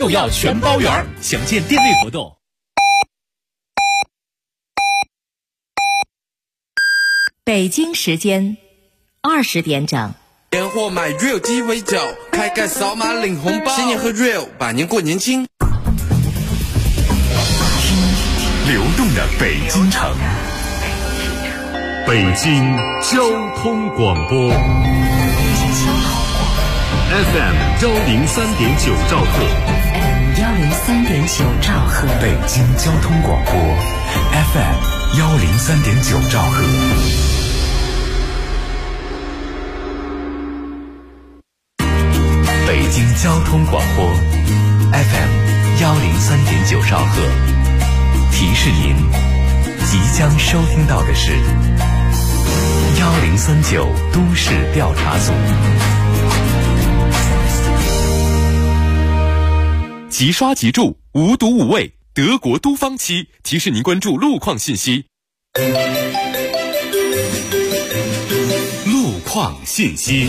用药全包圆，详见店内活动。 北京时间20点整。 年货买 real 鸡尾酒，开盖扫码领红包，新年喝 real， 百年过年轻。 流动的北京城，北京交通广播 FM 103.9兆赫 103.9兆赫， 北京交通广播 FM 103.9兆赫。北京交通广播 FM 103.9兆赫，提示您即将收听到的是1039都市调查组。 即刷即住，无毒无畏，德国都方漆提示您关注路况信息。路况信息。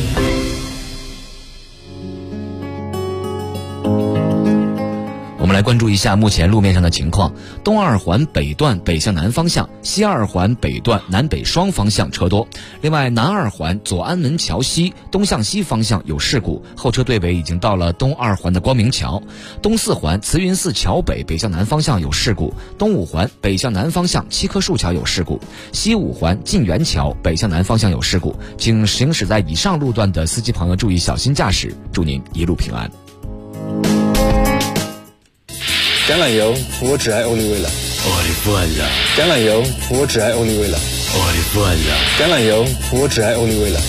我们来关注一下目前路面上的情况。东二环北段北向南方向，西二环北段南北双方向车多。另外，南二环左安门桥西东向西方向有事故，后车队尾已经到了东二环的光明桥。东四环慈云寺桥北北向南方向有事故，东五环北向南方向七棵树桥有事故，西五环晋源桥北向南方向有事故。请行驶在以上路段的司机朋友注意小心驾驶，祝您一路平安。 橄榄油，我只爱欧丽味了。橄榄油，我只爱欧丽味了。橄榄油，我只爱欧丽味了。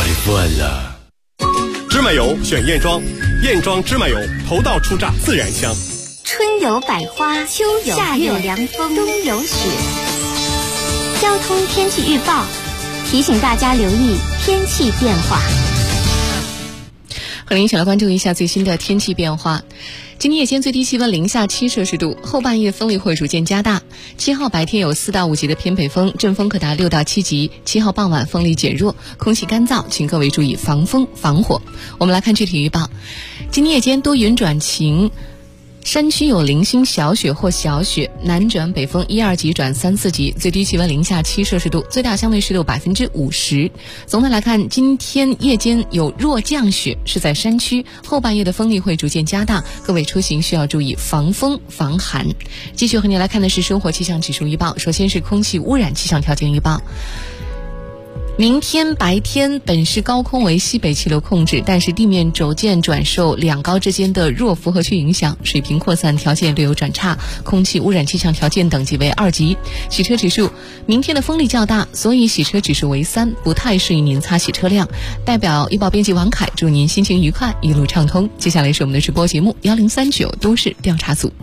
芝麻油选燕庄，燕庄芝麻油头道出榨自然香。 春有百花，秋有夏有凉风，冬有雪。交通天气预报提醒大家留意天气变化。 和您一起来关注一下最新的天气变化。今天夜间最低气温零下7摄氏度，后半夜风力会逐渐加大。7号白天有4到5级的偏北风，阵风可达6到7级。7号傍晚风力减弱，空气干燥，请各位注意防风防火。我们来看具体预报。今天夜间多云转晴，山区有零星小雪或小雪，南转北风1、2级转3、4级，最低气温零下7摄氏度，最大相对湿度50%。总的来看，今天夜间有弱降雪，是在山区，后半夜的风力会逐渐加大，各位出行需要注意防风防寒。继续和您来看的是生活气象指数预报，首先是空气污染气象条件预报。明天白天本市高空为西北气流控制，但是地面轴间转受两高之间的弱辐合区影响，水平扩散条件略有转差，空气污染气象条件等级为2级。洗车指数，明天的风力较大，所以洗车指数为3，不太适宜您擦洗车辆。代表医报编辑王凯，祝您心情愉快，一路畅通。接下来是我们的直播节目1039都市调查组。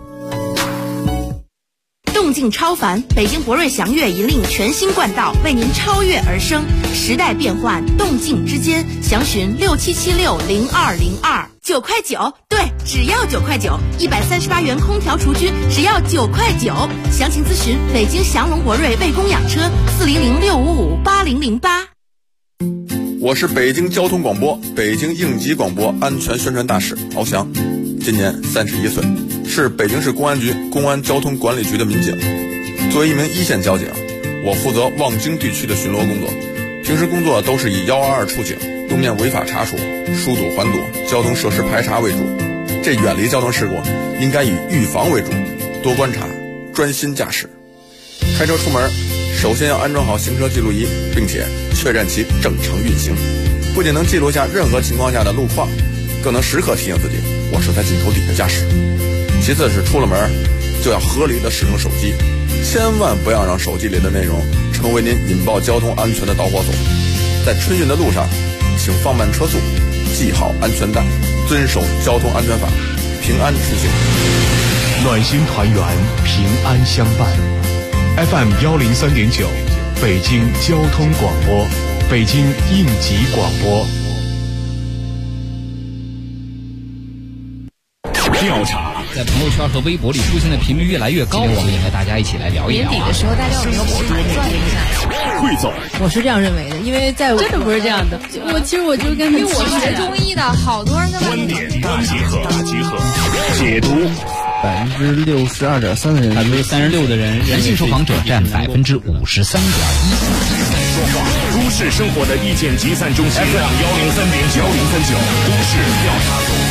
动静超凡，北京博瑞祥越引领全新冠道，为您超越而生。时代变幻，动静之间，详询67760202，9块9，对，只要9块9，138元空调厨具，只要9块9。详情咨询北京祥龙博瑞卫工养车，400655808。 我是北京交通广播、北京应急广播安全宣传大使敖翔，今年31岁，是北京市公安局公安交通管理局的民警。作为一名一线交警，我负责望京地区的巡逻工作，平时工作都是以122出警、路面违法查处、疏堵缓堵、交通设施排查为主。这远离交通事故应该以预防为主，多观察，专心驾驶。开车出门首先要安装好行车记录仪，并且确认其正常运行，不仅能记录下任何情况下的路况，更能时刻提醒自己我是在镜头底下驾驶。其次是出了门就要合理的使用手机，千万不要让手机里的内容成为您引爆交通安全的导火索。在春运的路上，请放慢车速，系好安全带，遵守交通安全法，平安出行。 暖心团圆，平安相伴。FM 103.9，北京交通广播，北京应急广播。 调查在朋友圈和微博里出现的频率越来越高，我们也和大家一起来聊一聊。 年底的时候，大家有没有补赚一下？ 汇总， 我是这样认为的，因为在真的不是这样的。 其实我就跟因为我学中医的，好多人跟观点大集合， 解读。 62.3%的人，36%的人，男性受访者占53.1%。 都市生活的意见集散中心 FM 103.9，103.9都市调查组。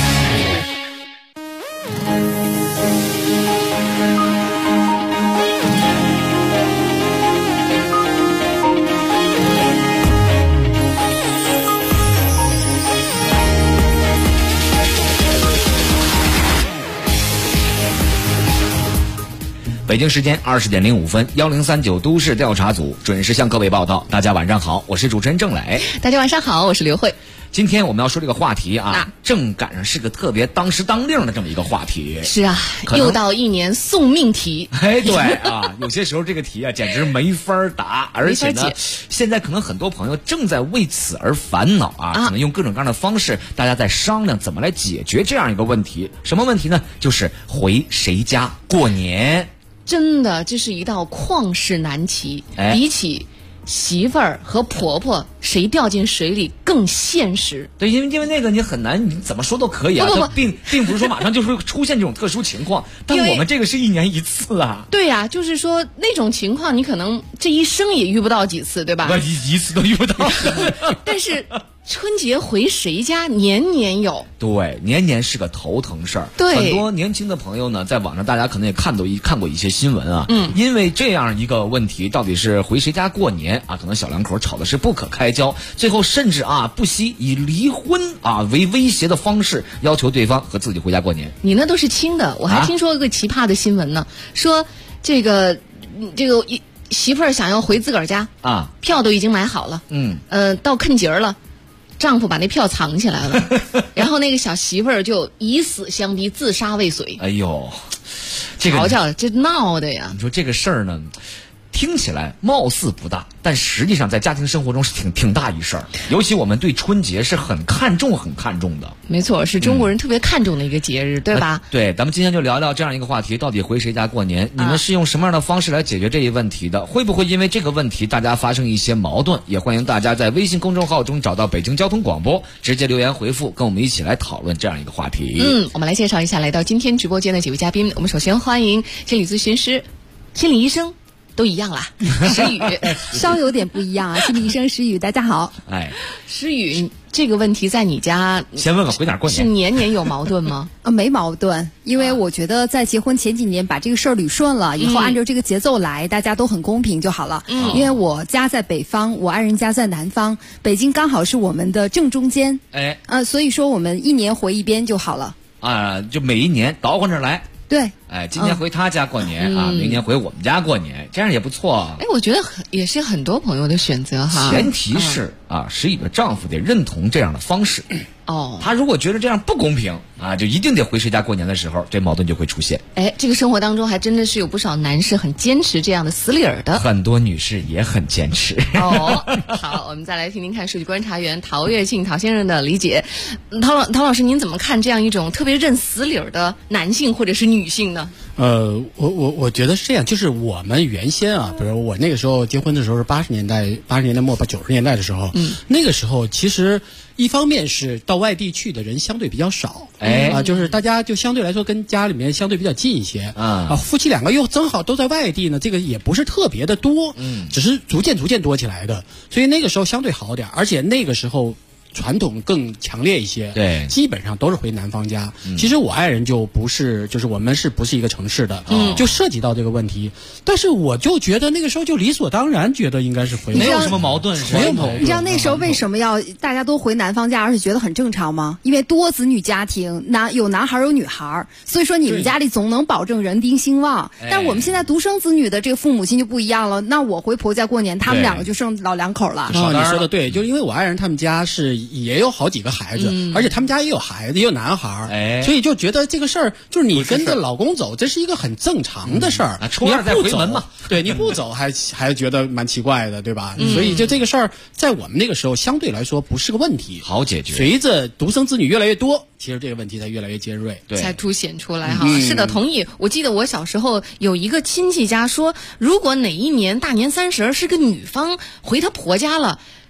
北京时间20点05分，1039都市调查组准时向各位报道。大家晚上好，我是主持人郑磊。 大家晚上好，我是刘慧。 今天我们要说这个话题啊，正赶上是个特别当时当令的这么一个话题。 是啊，又到一年送命题。 哎，对啊，有些时候这个题啊，简直没法答，而且呢，现在可能很多朋友正在为此而烦恼啊，可能用各种各样的方式，大家在商量怎么来解决这样一个问题。什么问题呢？就是回谁家过年。 真的，这是一道旷世难题。比起媳妇儿和婆婆，谁掉进水里更现实？ 对，因为那个你很难，你怎么说都可以啊。不，并不是说马上就会出现这种特殊情况，但我们这个是1年1次啊。 对呀，就是说那种情况，你可能这一生也遇不到几次，对吧？ 一次都遇不到。 但是春节回谁家年年有， 对，年年是个头疼事儿。 对， 很多年轻的朋友呢，在网上大家可能也看过一些新闻啊。因为这样一个问题，到底是回谁家过年啊？可能小两口吵的是不可开交，最后甚至啊不惜以离婚啊为威胁的方式，要求对方和自己回家过年。 你那都是轻的，我还听说一个奇葩的新闻呢，说这个媳妇儿想要回自个儿家啊，票都已经买好了，到坑节儿了。丈夫把那票藏起来了，然后那个小媳妇儿就以死相逼，自杀未遂。 哎呦，这个瞧瞧，这闹的呀！ 你说这个事儿呢，听起来貌似不大，但实际上在家庭生活中是挺大一事儿。尤其我们对春节是很看重的。 没错，是中国人特别看重的一个节日，对吧？ 对，咱们今天就聊聊这样一个话题，到底回谁家过年？你们是用什么样的方式来解决这一问题的？会不会因为这个问题大家发生一些矛盾？也欢迎大家在微信公众号中找到北京交通广播，直接留言回复，跟我们一起来讨论这样一个话题。 我们来介绍一下来到今天直播间的几位嘉宾。我们首先欢迎心理咨询师、心理医生。都一样啦，石宇稍有点不一样啊。心理医生石宇，大家好。 哎， 石宇，这个问题在你家先问问回哪儿过年？ 是年年有矛盾吗？ 没矛盾，因为我觉得在结婚前几年把这个事儿捋顺了，以后按照这个节奏来，大家都很公平就好了。因为我家在北方，我爱人家在南方，北京刚好是我们的正中间。所以说我们1年回一边就好了。 就每一年倒换着来。 对， 今年回他家过年啊，明年回我们家过年，这样也不错。 我觉得也是很多朋友的选择哈。 前提是石宇的丈夫得认同这样的方式。他如果觉得这样不公平啊，就一定得回谁家过年的时候，这矛盾就会出现。 这个生活当中还真的是有不少男士很坚持这样的死理儿的， 很多女士也很坚持。 好，我们再来听听看数据观察员陶跃庆陶先生的理解。陶老师，您怎么看这样一种特别认死理儿的男性或者是女性呢？ 我觉得是这样，就是我们原先啊，比如我那个时候结婚的时候是80年代末90年代的时候，那个时候其实一方面是到外地去的人相对比较少，就是大家就相对来说跟家里面相对比较近一些，夫妻2个又正好都在外地呢，这个也不是特别的多，只是逐渐多起来的，所以那个时候相对好点，而且那个时候传统更强烈一些， 对， 基本上都是回男方家。其实我爱人就不是，就是我们是不是一个城市的，就涉及到这个问题。但是我就觉得那个时候就理所当然，觉得应该是回， 没有什么矛盾， 没有矛盾。 你知道那时候为什么要大家都回男方家，而且觉得很正常吗？因为多子女家庭，有男孩有女孩，所以说你们家里总能保证人丁兴旺。但我们现在独生子女的这个父母亲就不一样了，那我回婆家过年，他们2个就剩老2口了。 你说的对，就是因为我爱人他们家是也有好几个孩子，而且他们家也有孩子，也有男孩，所以就觉得这个事儿就是你跟着老公走，这是一个很正常的事儿。 初2再回门嘛， 对，你不走还觉得蛮奇怪的，对吧？所以就这个事儿，在我们那个时候相对来说不是个问题， 好解决。 随着独生子女越来越多，其实这个问题才越来越尖锐， 对， 才凸显出来哈。是的，同意。我记得我小时候有一个亲戚家说，如果哪一年大年30是个女方回她婆家了，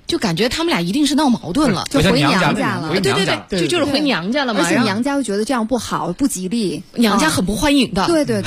就感觉他们俩一定是闹矛盾了， 就回娘家了。 对，就是回娘家了嘛。 而且娘家又觉得这样不好，不吉利， 娘家很不欢迎的。 对。 对，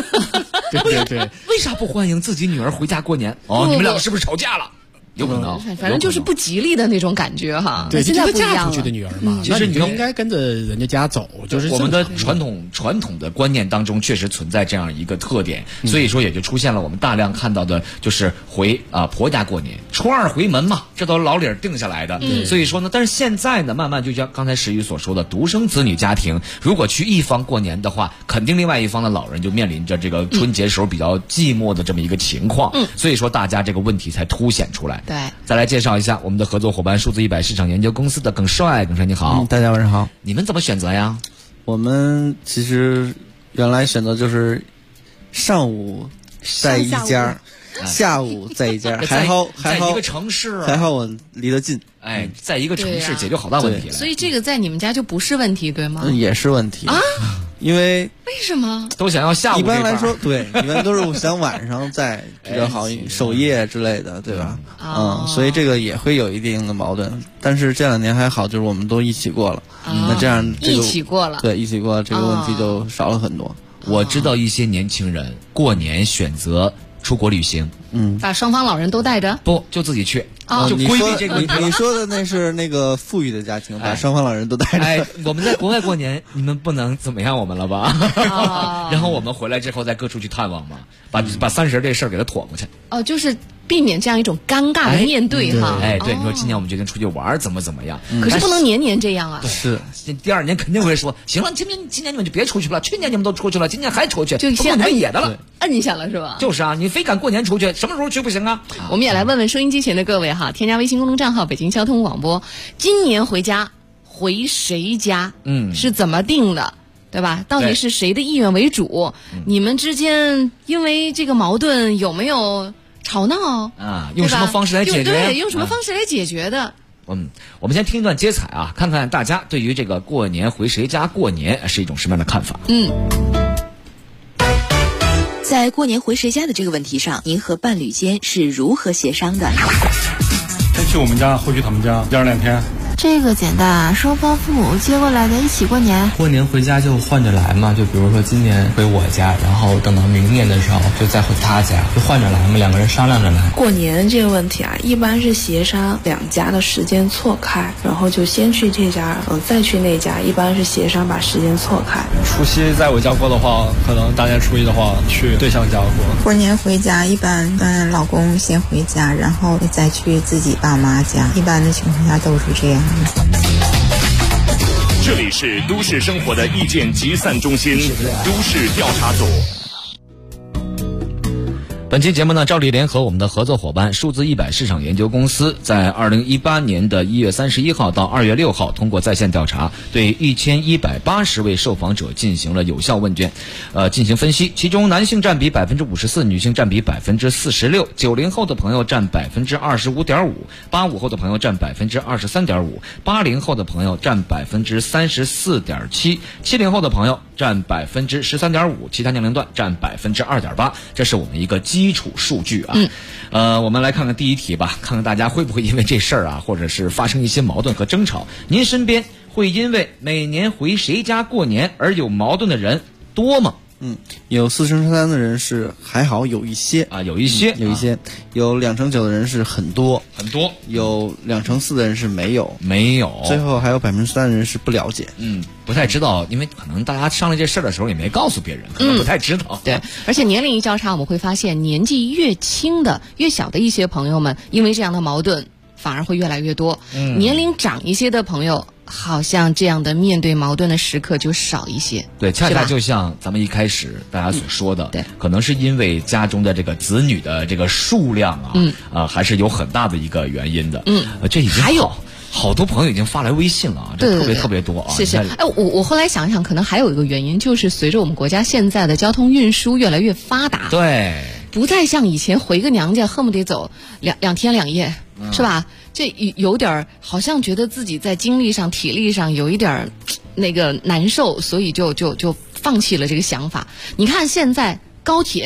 为啥不欢迎自己女儿回家过年？你们两个是不是吵架了？有可能， 反正就是不吉利的那种感觉哈。 对， 现在不一样了。 嫁出去的女儿嘛， 其实你应该跟着人家家走，就是我们的传统的观念当中确实存在这样一个特点，所以说也就出现了我们大量看到的，就是回婆家过年，初二回门嘛，这都老理儿定下来的。所以说呢，但是现在呢，慢慢就像刚才石宇所说的，独生子女家庭如果去一方过年的话，肯定另外一方的老人就面临着这个春节时候比较寂寞的这么一个情况。所以说大家这个问题才凸显出来。 对， 再来介绍一下我们的合作伙伴数字100市场研究公司的耿帅你好。 大家晚上好。 你们怎么选择呀？ 我们其实原来选择就是上午在一家，下午在一家，还好在一个城市， 还好我离得近。 在一个城市解决好大问题了。 所以这个在你们家就不是问题，对吗？ 也是问题啊。 因为什么都想要下午？ 一般来说，对，一般都是想晚上在比较好，守夜之类的，对吧？所以这个也会有一定的矛盾。但是这2年还好，就是我们都一起过了，那这样一起过了， 对，一起过，这个问题就少了很多。 我知道一些年轻人过年选择出国旅行， 把双方老人都带着， 不就自己去。就规避这个问题。 你说的那是那个富裕的家庭，把双方老人都带着。 我们在国外过年，你们不能怎么样我们了吧？然后我们回来之后再各处去探望嘛，把30这事儿给他妥过去。 就是避免这样一种尴尬的面对哈。 对，你说今年我们决定出去玩，怎么样？ 可是不能年年这样啊。 是， 第2年肯定会说，行了，今年你们就别出去了，去年你们都出去了，今年还出去， 就先你们野的了， 摁下了是吧？ 就是啊，你非赶过年出去，什么时候去不行啊？ 我们也来问问收音机前的各位哈，添加微信公众账号北京交通广播，今年回家回谁家？是怎么定的？对吧？到底是谁的意愿为主？你们之间因为这个矛盾有没有吵闹啊？用什么方式来解决？ 对，用什么方式来解决的？ 我们先听一段接彩啊，看看大家对于这个过年回谁家过年是一种什么样的看法。 在过年回谁家的这个问题上，您和伴侣间是如何协商的？ 先去我们家，后去他们家，第2天。 这个简单，双方父母接过来的一起过年。 过年回家就换着来嘛，就比如说今年回我家，然后等到明年的时候就再回他家，就换着来嘛，2个人商量着来。 过年这个问题啊，一般是协商2家的时间错开，然后就先去这家，再去那家，一般是协商把时间错开。 除夕在我家过的话，可能大年初一的话去对象家过。 过年回家一般老公先回家，然后再去自己爸妈家，一般的情况下都是这样。 这里是都市生活的意见集散中心，都市调查组。 本期节目呢，照例联合我们的合作伙伴数字100市场研究公司，在2018年的1月31号到2月6号，通过在线调查，对1180位受访者进行了有效问卷，进行分析。其中男性占比54%，女性占比46%， 90后的朋友占25.5%， 85后的朋友占23.5%， 80后的朋友占34.7%， 70后的朋友占13.5%， 其他年龄段占2.8%。这是我们一个基础数据啊。我们来看看第一题吧，看看大家会不会因为这事儿啊，或者是发生一些矛盾和争吵。您身边会因为每年回谁家过年而有矛盾的人多吗？ 有4成3的人是还好，有一些啊，有一些， 有2成9的人是很多，有2成4的人是没有，最后还有3%的人是不了解， 不太知道，因为可能大家商量这事儿的时候也没告诉别人，可能不太知道。 对，而且年龄一交叉，我们会发现年纪越轻的、越小的一些朋友们，因为这样的矛盾反而会越来越多。年龄长一些的朋友，好像这样的面对矛盾的时刻就少一些。 对，恰恰就像咱们一开始大家所说的， 对， 可能是因为家中的这个子女的这个数量啊，还是有很大的一个原因的。这已经还有好多朋友已经发来微信了啊，这特别多啊。 是。我后来想想，可能还有一个原因，就是随着我们国家现在的交通运输越来越发达， 对， 不再像以前回个娘家恨不得走两天2夜，是吧？这有点好像觉得自己在精力上、体力上有一点那个难受，所以就放弃了这个想法。你看现在高铁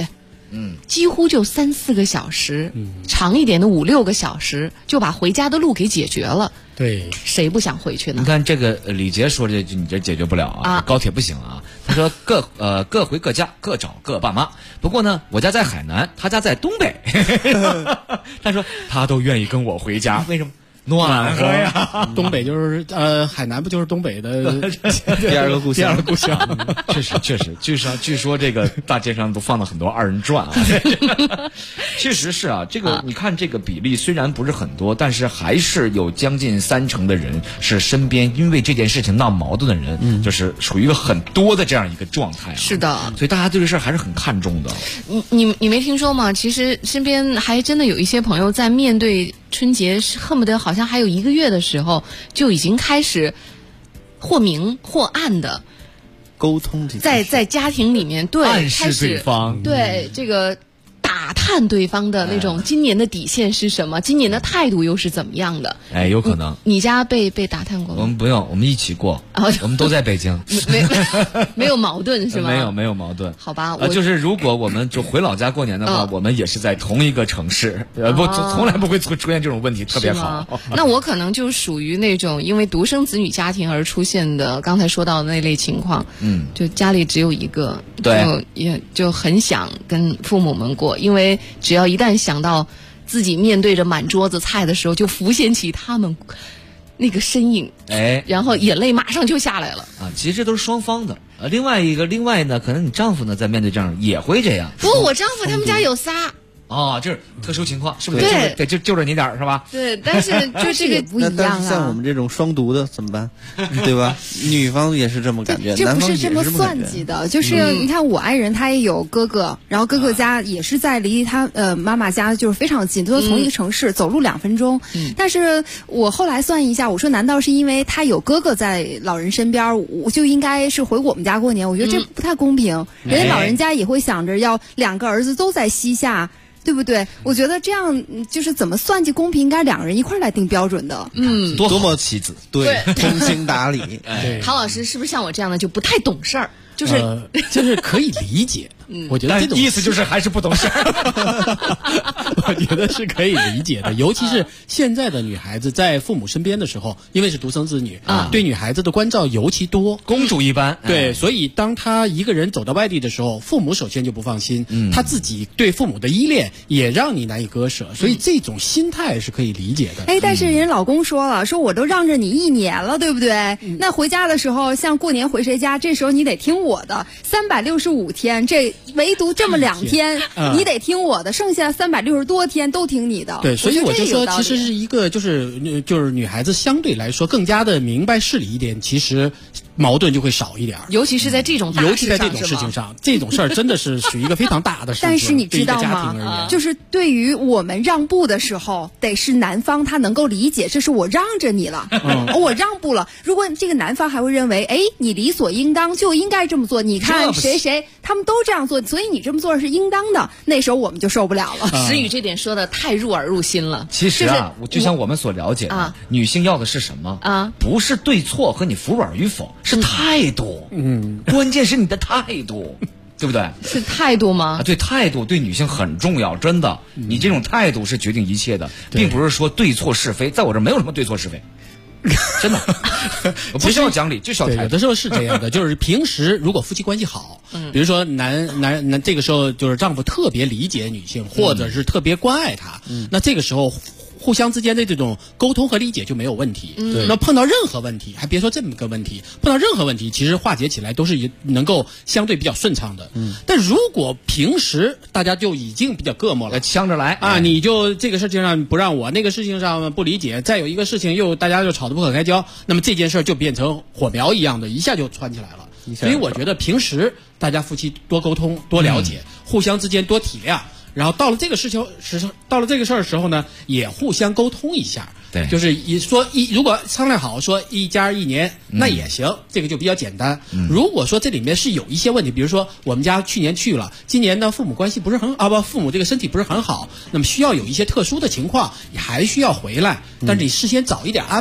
几乎就3-4个小时，长一点的5-6个小时，就把回家的路给解决了。 对， 谁不想回去呢？ 你看这个李杰说这句，你这解决不了啊，高铁不行啊。他说各回各家，各找各爸妈。不过呢，我家在海南，他家在东北。他说他都愿意跟我回家，为什么？暖和呀， 东北就是海南不就是东北的第二个故乡？ 确实，据说这个大街上都放了很多2人转啊。确实是啊，这个你看这个比例虽然不是很多，但是还是有将近30%的人是身边因为这件事情闹矛盾的人，就是属于一个很多的这样一个状态。 是的， 所以大家对这事儿还是很看重的。 你没听说吗？其实身边还真的有一些朋友在面对春节恨不得好像还有1个月的时候，就已经开始或明或暗的沟通， 在家庭里面对暗示对方， 对这个打探对方的那种今年的底线是什么，今年的态度又是怎么样的？ 哎，有可能。 你家被打探过吗？ 我们不用，我们一起过，我们都在北京， 没有矛盾是吗？ 没有矛盾。 好吧， 就是如果我们就回老家过年的话，我们也是在同一个城市，从来不会出现这种问题，特别好。 那我可能就属于那种因为独生子女家庭而出现的刚才说到的那类情况，就家里只有一个，也就很想跟父母们过。因为只要一旦想到自己面对着满桌子菜的时候，就浮现起他们那个身影，然后眼泪马上就下来了啊！其实这都是双方的。另外呢，可能你丈夫呢在面对这样也会这样。 不，我丈夫他们家有仨。 哦，就是特殊情况，是不是？对，就着你点儿是吧？ 对，但是就这个不一样啊。 但是像我们这种双独的怎么办？对吧？女方也是这么感觉， 这不是这么算计的。就是你看我爱人他也有哥哥，然后哥哥家也是在离他妈妈家就是非常近，都是同一个城市，走路2分钟。但是我后来算一下，我说难道是因为他有哥哥在老人身边，我就应该是回我们家过年？我觉得这不太公平。人家老人家也会想着要2个儿子都在西夏。对不对？我觉得这样就是怎么算计公平，应该2个人一块来定标准的。 多么妻子，对，通情达理。 陶老师是不是像我这样的就不太懂事儿？ 就是可以理解。我觉得这种意思就是还是不懂事儿。 我觉得是可以理解的，尤其是现在的女孩子在父母身边的时候，因为是独生子女，对女孩子的关照尤其多， 公主一般。 对，所以当她一个人走到外地的时候，父母首先就不放心，她自己对父母的依恋也让你难以割舍，所以这种心态是可以理解的。 但是人老公说了，说我都让着你1年了，对不对？那回家的时候，像过年回谁家，这时候你得听我的，365天这。唯独这么2天，你得听我的，剩下360多天都听你的。 对，所以我就说，其实是一个就是女孩子相对来说更加的明白事理一点，其实矛盾就会少一点。 尤其是在这种大事上， 尤其在这种事情上，这种事儿真的是属于一个非常大的事情。 但是你知道吗？就是对于我们让步的时候，得是男方他能够理解，这是我让着你了，我让步了。如果这个男方还会认为，你理所应当就应该这么做，你看谁他们都这样做，所以你这么做是应当的，那时候我们就受不了了。 石宇这点说的太入耳入心了。 其实就像我们所了解的，女性要的是什么啊？不是对错和你服软与否，是态度。关键是你的态度。对不对？ 是态度吗？ 对，态度对女性很重要，真的。你这种态度是决定一切的，并不是说对错是非，在我这没有什么对错是非。真的，我不需要讲理，就需要态度。 有的时候是这样的，就是平时如果夫妻关系好，比如说男这个时候就是丈夫特别理解女性，或者是特别关爱她，那这个时候互相之间的这种沟通和理解就没有问题。那碰到任何问题，还别说这么个问题，碰到任何问题，其实化解起来都是能够相对比较顺畅的。但如果平时大家就已经比较膈应了， 呛着来啊，你就这个事情上不让我，那个事情上不理解，再有一个事情又大家就吵得不可开交，那么这件事就变成火苗一样的，一下就窜起来了。所以我觉得平时大家夫妻多沟通、多了解，互相之间多体谅。然后到了这个事儿的时候呢，也互相沟通一下。 对， 就是如果商量好说1加1年，那也行，这个就比较简单。如果说这里面是有一些问题，比如说我们家去年去了，今年呢父母关系不是很父母这个身体不是很好，那么需要有一些特殊的情况，你还需要回来，但是你事先早一点安排，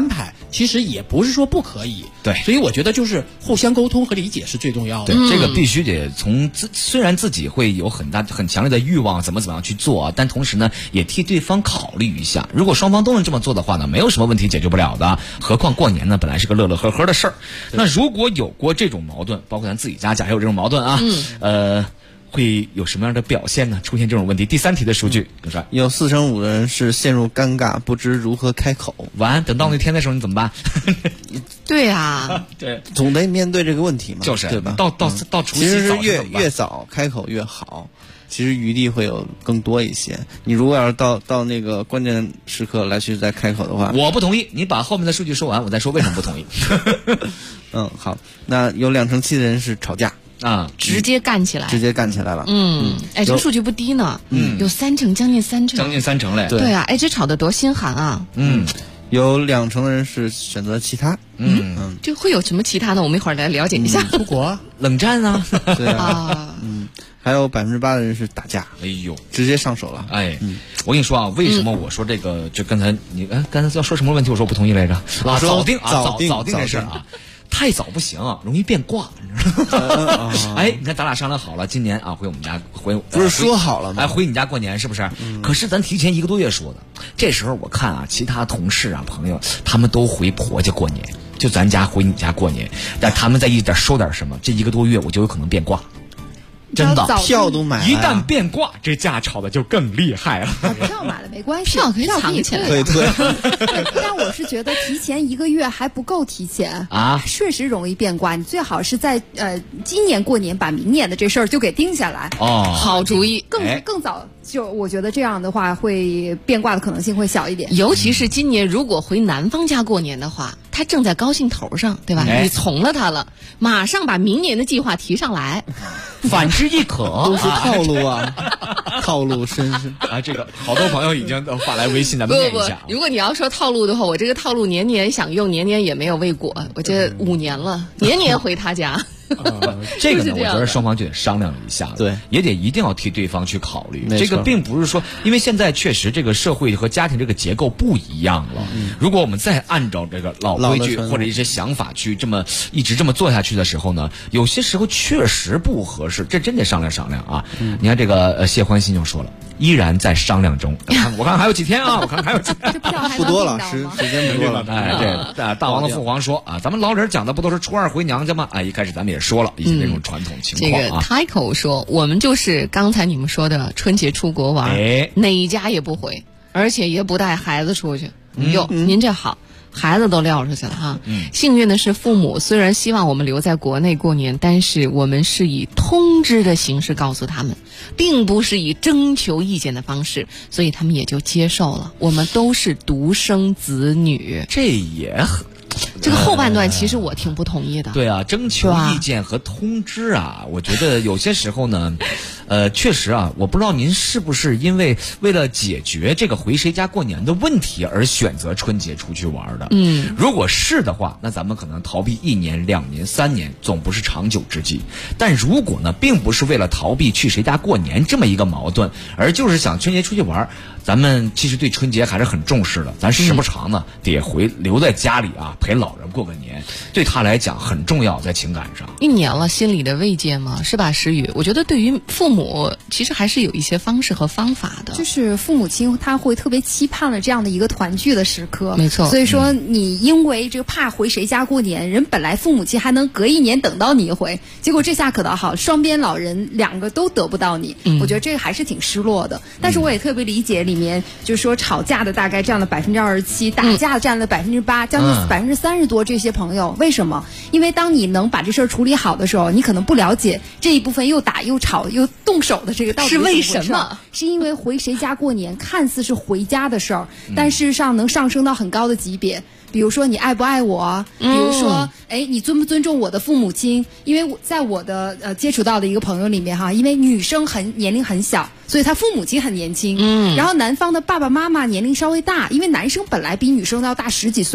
其实也不是说不可以。 对， 所以我觉得就是互相沟通和理解是最重要的。 对，这个必须得从虽然自己会有很强烈的欲望，怎么样去做啊，但同时呢，也替对方考虑一下。如果双方都能这么做的话呢，没有什么问题解决不了的。何况过年呢，本来是个乐乐呵呵的事儿。那如果有过这种矛盾，包括咱自己家也有这种矛盾啊，会有什么样的表现呢？出现这种问题。第3题的数据， 有45%的人是陷入尴尬，不知如何开口。 完，等到那天的时候你怎么办？ 对啊， 对， 总得面对这个问题嘛， 就是对吧？ 到除夕其实是越早开口越好，其实余地会有更多一些。你如果要是到那个关键时刻来去再开口的话， 我不同意。你把后面的数据说完，我再说为什么不同意。 好，那有2%-7%的人是吵架。 直接干起来了。 这个数据不低呢。有30%，将近3成嘞。 对啊，这吵得多心寒啊。 有2%的人是选择其他。 这会有什么其他的？我们一会儿来了解一下。 出国冷战啊。 对啊。还有8%的人是打架。 哎呦， 直接上手了。 我跟你说啊，为什么我说这个？就刚才你刚才要说什么问题？我说不同意来着。早定这事啊。太早不行，容易变卦，你知道吗？你看咱俩商量好了，今年啊回我们家不是说好了吗？ 回你家过年是不是？可是咱提前1个多月说的，这时候我看啊，其他同事啊朋友他们都回婆家过年，就咱家回你家过年，但他们在一点说点什么，这1个多月我就有可能变卦。真的， 票都买了， 一旦变卦，这架吵的就更厉害了。 票买了没关系， 票可以藏起来。 对。 但我是觉得提前1个月还不够提前啊， 确实容易变卦。你最好是在今年过年把明年的这事儿就给定下来。 好主意。 更早就我觉得这样的话会变卦的可能性会小一点。 尤其是今年如果回男方家过年的话，他正在高兴头上，对吧？你从了他了，马上把明年的计划提上来。 反之亦可， 都是套路啊，套路深啊！这个好多朋友已经发来微信，咱们念一下。 如果你要说套路的话，我这个套路年年想用，年年也没有未果。我这5年了，年年回他家。 这个呢，我觉得双方就得商量一下， 对， 也得一定要替对方去考虑。这个并不是说，因为现在确实这个社会和家庭这个结构不一样了。如果我们再按照这个老规矩或者一些想法去一直这么做下去的时候呢，有些时候确实不合适，这真得商量商量啊。你看这个谢欢心就说了，依然在商量中。我看还有几天啊， 不多了，时间不多了。 这大王的父皇说啊，咱们老人讲的不都是初2回娘家吗？一开始咱们也说了一些这种传统情况啊。 这个Taiko说，我们就是刚才你们说的春节出国玩，哪一家也不回，而且也不带孩子出去。您这好。孩子都撂出去了哈。幸运的是，父母虽然希望我们留在国内过年，但是我们是以通知的形式告诉他们，并不是以征求意见的方式，所以他们也就接受了。我们都是独生子女， 这也很。 这个后半段其实我挺不同意的。 对啊，征求意见和通知啊，我觉得有些时候呢，确实啊，我不知道您是不是为了解决这个回谁家过年的问题而选择春节出去玩的。如果是的话，那咱们可能逃避1年、2年、3年，总不是长久之计。但如果呢，并不是为了逃避去谁家过年这么一个矛盾，而就是想春节出去玩，咱们其实对春节还是很重视的。咱时不常呢，得留在家里啊，陪老人过个年，对他来讲很重要，在情感上。 1年了，心理的慰藉嘛，是吧？诗雨，我觉得对于父母，其实还是有一些方式和方法的。 就是父母亲他会特别期盼了这样的一个团聚的时刻， 没错。 所以说，你因为这个怕回谁家过年，人本来父母亲还能隔1年等到你一回，结果这下可倒好，双边老人2个都得不到你，我觉得这个还是挺失落的。但是我也特别理解里面就是说吵架的大概占了27%，打架占了8%，将近30%多这些朋友，为什么？因为当你能把这事儿处理好的时候，你可能不了解这一部分又打又吵又动手的这个到底是为什么？ 是因为回谁家过年看似是回家的事儿，但事实上能上升到很高的级别。比如说你爱不爱我，比如说你尊不尊重我的父母亲。因为在我的接触到的一个朋友里面哈，因为女生年龄很小，所以她父母亲很年轻，然后男方的爸爸妈妈年龄稍微大，因为男生本来比女生要大10几岁，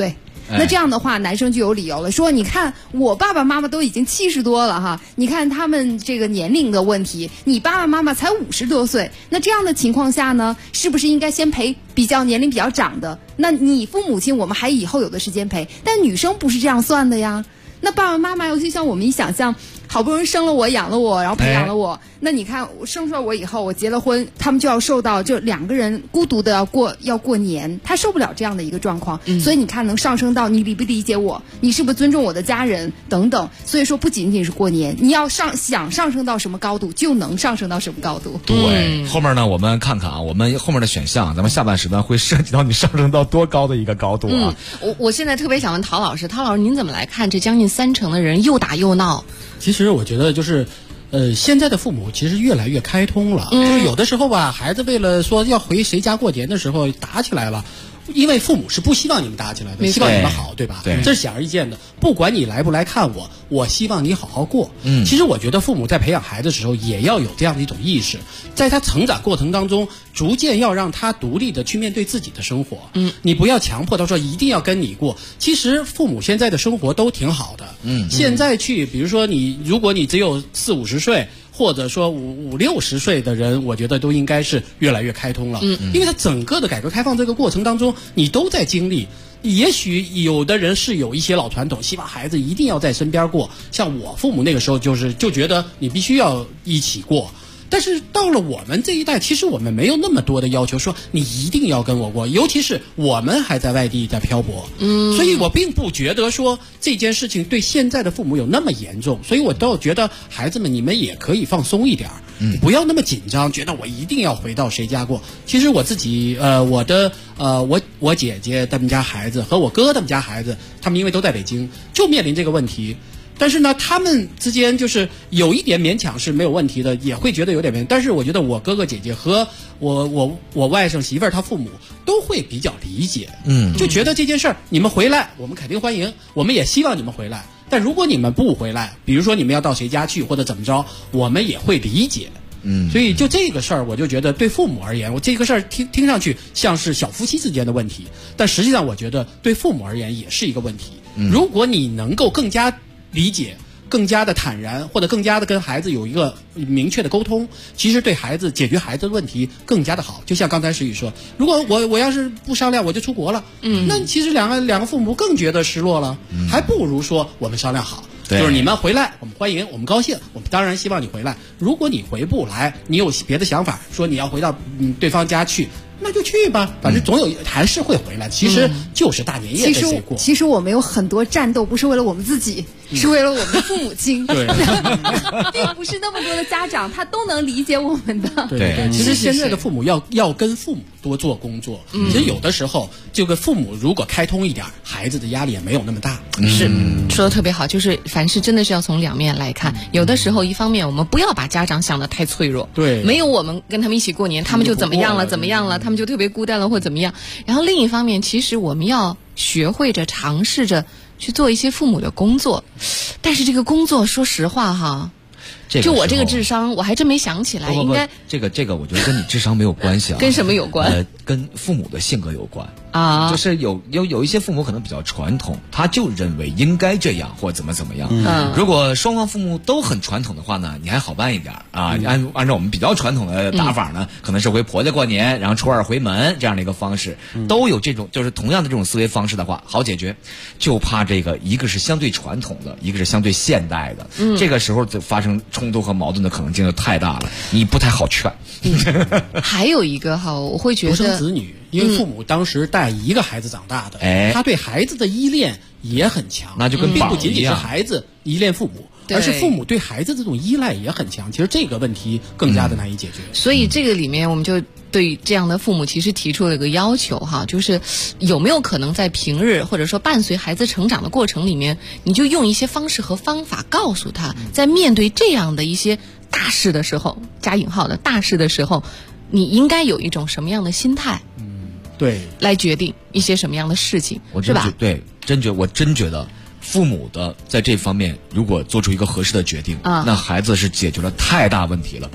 那这样的话，男生就有理由了，说你看我爸爸妈妈都已经70多了哈，你看他们这个年龄的问题，你爸爸妈妈才50多岁，那这样的情况下呢，是不是应该先陪年龄比较长的？那你父母亲我们还以后有的时间陪，但女生不是这样算的呀。那爸爸妈妈尤其像我们一想象，好不容易生了我养了我，然后培养了我，那你看我生出来我以后，我结了婚，他们就要受到就2个人孤独的要过年，他受不了这样的一个状况，所以你看能上升到你理不理解我，你是不是尊重我的家人等等。所以说不仅仅是过年，你要想上升到什么高度，就能上升到什么高度。 对，后面呢我们看看啊，我们后面的选项，咱们下半时段会涉及到你上升到多高的一个高度啊。 我现在特别想问陶老师您怎么来看这将近30%的人又打又闹？ 其实我觉得就是现在的父母其实越来越开通了，就是有的时候吧，孩子为了说要回谁家过年的时候打起来了，因为父母是不希望你们打起来的，希望你们好，对吧？对，这是显而易见的。不管你来不来看我，我希望你好好过。其实我觉得父母在培养孩子的时候也要有这样的一种意识，在他成长过程当中，逐渐要让他独立的去面对自己的生活。你不要强迫他说一定要跟你过。其实父母现在的生活都挺好的。现在比如说如果你只有40、50岁。或者说50、60岁的人，我觉得都应该是越来越开通了。因为他整个的改革开放这个过程当中，你都在经历。也许有的人是有一些老传统，希望孩子一定要在身边过。像我父母那个时候就觉得你必须要一起过。但是到了我们这一代，其实我们没有那么多的要求，说你一定要跟我过，尤其是我们还在外地在漂泊，所以我并不觉得说这件事情对现在的父母有那么严重，所以我倒觉得孩子们你们也可以放松一点，不要那么紧张，觉得我一定要回到谁家过。其实我自己我姐姐他们家孩子和我哥他们家孩子，他们因为都在北京，就面临这个问题。但是呢，他们之间就是有一点勉强是没有问题的，也会觉得有点勉强。但是我觉得我哥哥姐姐和我外甥媳妇儿他父母都会比较理解，就觉得这件事儿你们回来，我们肯定欢迎，我们也希望你们回来。但如果你们不回来，比如说你们要到谁家去或者怎么着，我们也会理解。所以就这个事儿，我就觉得对父母而言，我这个事儿听上去像是小夫妻之间的问题，但实际上我觉得对父母而言也是一个问题。如果你能够更加理解，更加的坦然，或者更加的跟孩子有一个明确的沟通，其实对孩子解决孩子的问题更加的好。就像刚才石宇说，如果我要是不商量我就出国了，那其实两个父母更觉得失落了，还不如说我们商量好，就是你们回来我们欢迎，我们高兴，我们当然希望你回来。如果你回不来，你有别的想法，说你要回到对方家去，那就去吧，反正总有还是会回来。其实就是大年夜跟谁过。 其实我们有很多战斗不是为了我们自己，是为了我们的父母亲。对，并不是那么多的家长他都能理解我们的。 对，其实现在的父母要跟父母多做工作。其实有的时候这个父母如果开通一点，孩子的压力也没有那么大。 是说的特别好，就是凡事真的是要从两面来看。有的时候一方面我们不要把家长想得太脆弱， 对， 没有我们跟他们一起过年，他们就怎么样了，他们就特别孤单了或怎么样。然后另一方面，其实我们要学会着尝试着去做一些父母的工作，但是这个工作说实话哈，就我这个智商我还真没想起来。应该这个我觉得跟你智商没有关系啊。 跟什么有关？ 跟父母的性格有关啊。 就是有一些父母可能比较传统，他就认为应该这样或怎么样。如果双方父母都很传统的话呢，你还好办一点啊。按照我们比较传统的打法呢，可能是回婆家过年，然后初2回门这样的一个方式，都有这种就是同样的这种思维方式的话，好解决。就怕这个一个是相对传统的，一个是相对现代的，这个时候就发生冲突和矛盾的可能性就太大了，你不太好劝。 还有一个哈，我会觉得独生子女，因为父母当时带一个孩子长大的，他对孩子的依恋也很强， 那就跟并不仅仅是孩子依恋父母，而是父母对孩子这种依赖也很强。其实这个问题更加的难以解决。 所以这个里面我们就对这样的父母其实提出了一个要求哈，就是有没有可能在平日或者说伴随孩子成长的过程里面，你就用一些方式和方法告诉他，在面对这样的一些大事的时候，加引号的大事的时候，你应该有一种什么样的心态， 对， 来决定一些什么样的事情，是吧？ 对，我真觉得父母的在这方面如果做出一个合适的决定，那孩子是解决了太大问题了，帮他。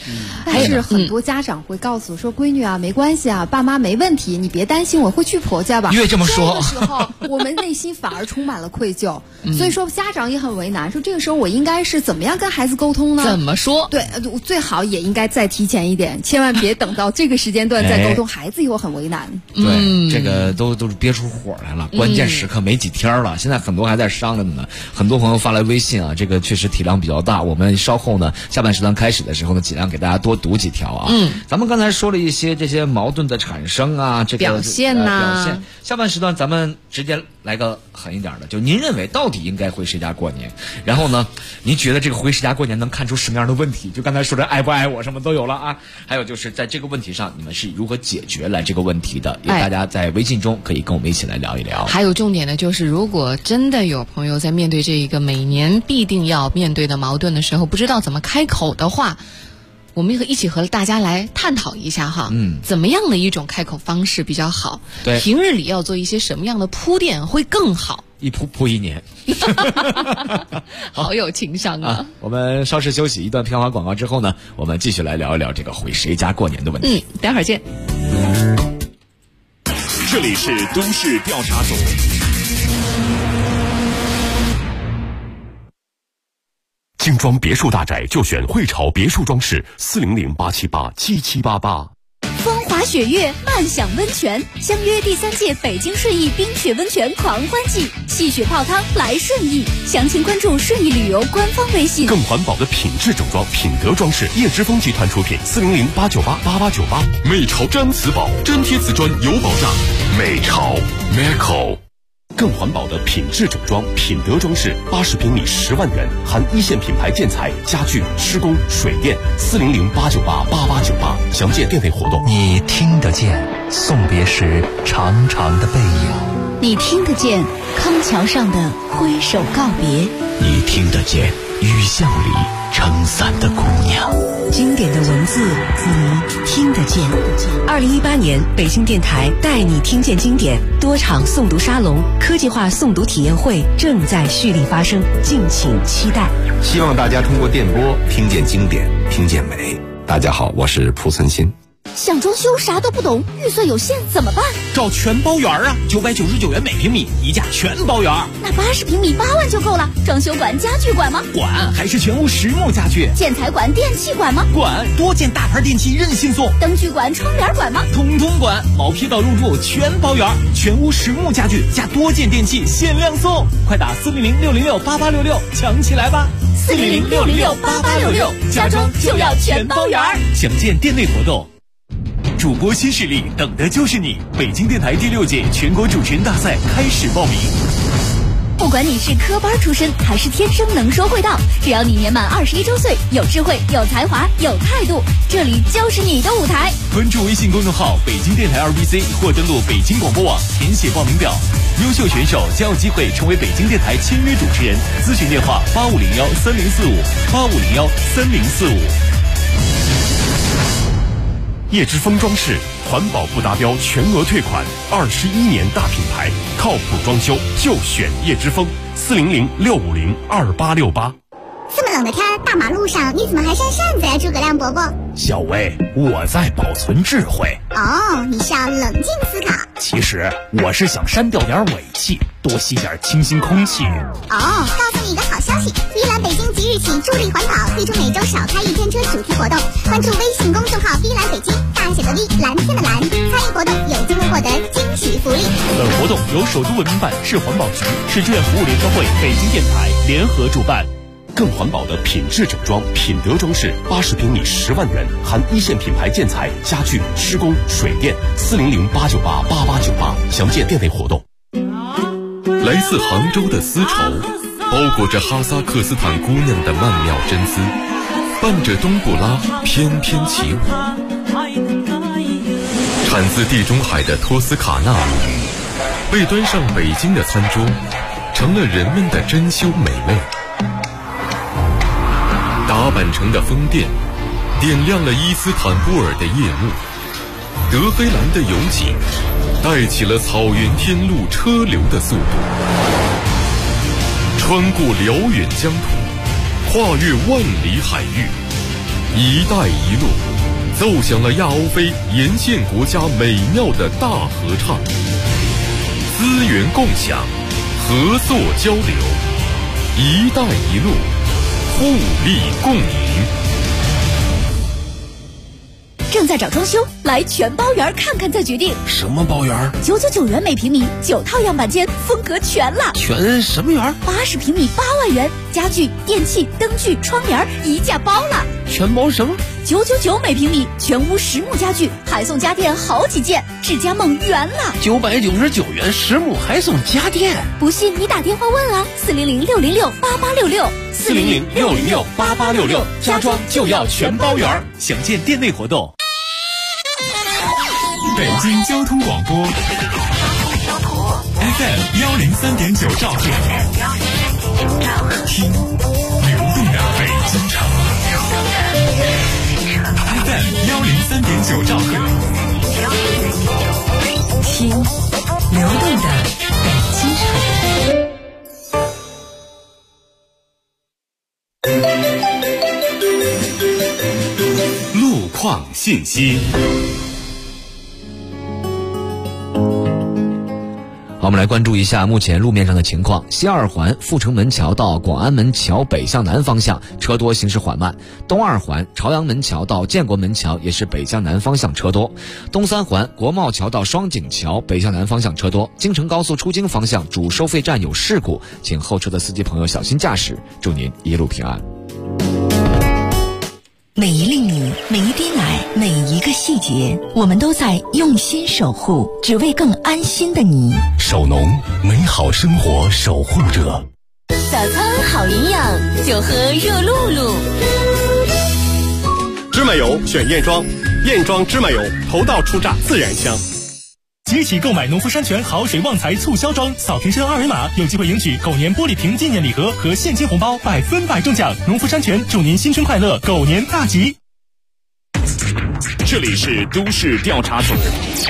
但是很多家长会告诉我说：“闺女啊，没关系啊，爸妈没问题，你别担心，我会去婆家吧。” 越这么说， 这个时候我们内心反而充满了愧疚。所以说家长也很为难，说这个时候我应该是怎么样跟孩子沟通呢？ 怎么说？ 对，最好也应该再提前一点，千万别等到这个时间段再沟通，孩子以后很为难。 对，这个都是憋出火来了，关键时刻没几天了，现在很多还在商量呢。很多朋友发来微信啊，这个确实体量比较大。我们稍后呢，下半时段开始的时候呢，尽量给大家多读几条啊。咱们刚才说了一些这些矛盾的产生啊，这个表现呐、 表现。下半时段咱们直接来个狠一点的，就您认为到底应该回谁家过年？然后呢，您觉得这个回谁家过年能看出什么样的问题？就刚才说的爱不爱我什么都有了啊。还有就是在这个问题上，你们是如何解决来这个问题的？也大家在微信中可以跟我们一起来聊一聊。 还有重点的就是，如果真的有朋友在面对这一个每年必定要面对的矛盾的时候，不知道怎么开口的话，我们一起和大家来探讨一下哈，怎么样的一种开口方式比较好？ 对， 平日里要做一些什么样的铺垫会更好？ 一铺一年， 好有情商啊！ 我们稍事休息一段片花广告之后呢，我们继续来聊一聊这个回谁家过年的问题。 待会儿见。 这里是都市调查组。精装别墅大宅就选汇潮别墅装饰，400-878-7788。 风华雪月，漫享温泉，相约第3届北京顺义冰雪温泉狂欢季，戏雪泡汤来顺义，详情关注顺义旅游官方微信。 更环保的品质整装，品德装饰，叶之峰集团出品，400-898-8898。美潮毡瓷宝，粘贴瓷砖有保障。美潮 Meco。更环保的品质整装，品德装饰，80平米10万元，含一线品牌建材、家具、施工、水电，400-898-8898，详见店内活动。 你听得见送别时长长的背影， 你听得见康桥上的挥手告别， 你听得见雨巷里撑伞的姑娘。 经典的文字，你听得见。2018年，北京电台带你听见经典多场诵读沙龙、科技化诵读体验会正在蓄力发生，敬请期待。 希望大家通过电波听见经典，听见美。大家好，我是蒲存昕。 想装修啥都不懂，预算有限怎么办？ 找全包圆啊，999元每平米，一价全包圆。 那80平米8万就够了。装修管、家具管吗？ 管，还是全屋实木家具。 建材管、电器管吗？ 管，多件大牌电器任性送。 灯具管、窗帘管吗？ 通通管，毛坯到入住全包圆，全屋实木家具加多件电器限量送。快打400-606-8866抢起来吧！400-606-8866，家装就要全包圆。 详见店内活动。主播新势力，等的就是你！北京电台第6届全国主持人大赛开始报名。 不管你是科班出身还是天生能说会道，只要你年满21周岁，有智慧、有才华、有态度，这里就是你的舞台。 关注微信公众号北京电台2BC 或登录北京广播网填写报名表，优秀选手将有机会成为北京电台签约主持人。咨询电话8501-3045，8501-3045。 叶之峰装饰环保不达标全额退款，21年大品牌，靠谱装修就选叶之峰，400-650-2868。 这么冷的天，大马路上你怎么还扇扇子呀，诸葛亮伯伯？ 小薇，我在保存智慧。 哦，你是要冷静思考。 其实我是想删掉点尾气，多吸点清新空气。 哦，告诉你一个好消息，V蓝北京即日起助力环保，推出每周少开1天车主题活动。关注微信公众号 V蓝北京，大写的 V， 蓝天的蓝，参与活动有机会获得惊喜福利。 本活动由首都文明办、市环保局、市志愿服务联合会、北京电台联合主办。 更环保的品质整装，品德装饰，80平米10万元，含一线品牌建材、家具、施工、水电，400-898-8898，详见店内活动。 来自杭州的丝绸，包裹着哈萨克斯坦姑娘的曼妙真姿，伴着冬不拉翩翩起舞。产自地中海的托斯卡纳米，被端上北京的餐桌，成了人们的珍馐美味。打扮成的风电点亮了伊斯坦布尔的夜幕，德黑兰的油井带起了草原天路车流的速度，穿过辽远疆土，跨越万里海域， 一带一路奏响了亚欧非沿线国家美妙的大合唱，资源共享，合作交流，一带一路，互利共赢。 正在找装修，来全包园看看再决定。 什么包园 ？999元每平米，9套样板间，风格全了。 全什么园 ？80平米8万元，家具、电器、灯具、窗帘一价包了。 全包什么 ？999每平米，全屋实木家具，还送家电好几件，智家梦圆了。 999元实木还送家电， 不信你打电话问啊，400-606-8866，400-606-8866， 家装就要全包圆，详见店内活动。北京交通广播 FM 103.9兆赫，听流动的北京城。FM 103.9兆赫， 听流动的北京城。路况信息。 好，我们来关注一下目前路面上的情况。西二环阜成门桥到广安门桥北向南方向车多，行驶缓慢。东二环朝阳门桥到建国门桥也是北向南方向车多。东三环国贸桥到双井桥北向南方向车多。京承高速出京方向主收费站有事故，请后车的司机朋友小心驾驶，祝您一路平安。 每一粒米，每一滴奶，每一个细节，我们都在用心守护，只为更安心的你。 守农，美好生活守护者。 早餐好营养，就喝热露露。 芝麻油选燕庄，燕庄芝麻油头道出榨，自然香。 即起购买农夫山泉好水旺财促销装，扫瓶身2维码，有机会赢取狗年玻璃瓶纪念礼盒和现金红包，100%中奖。农夫山泉祝您新春快乐，狗年大吉。这里是都市调查组。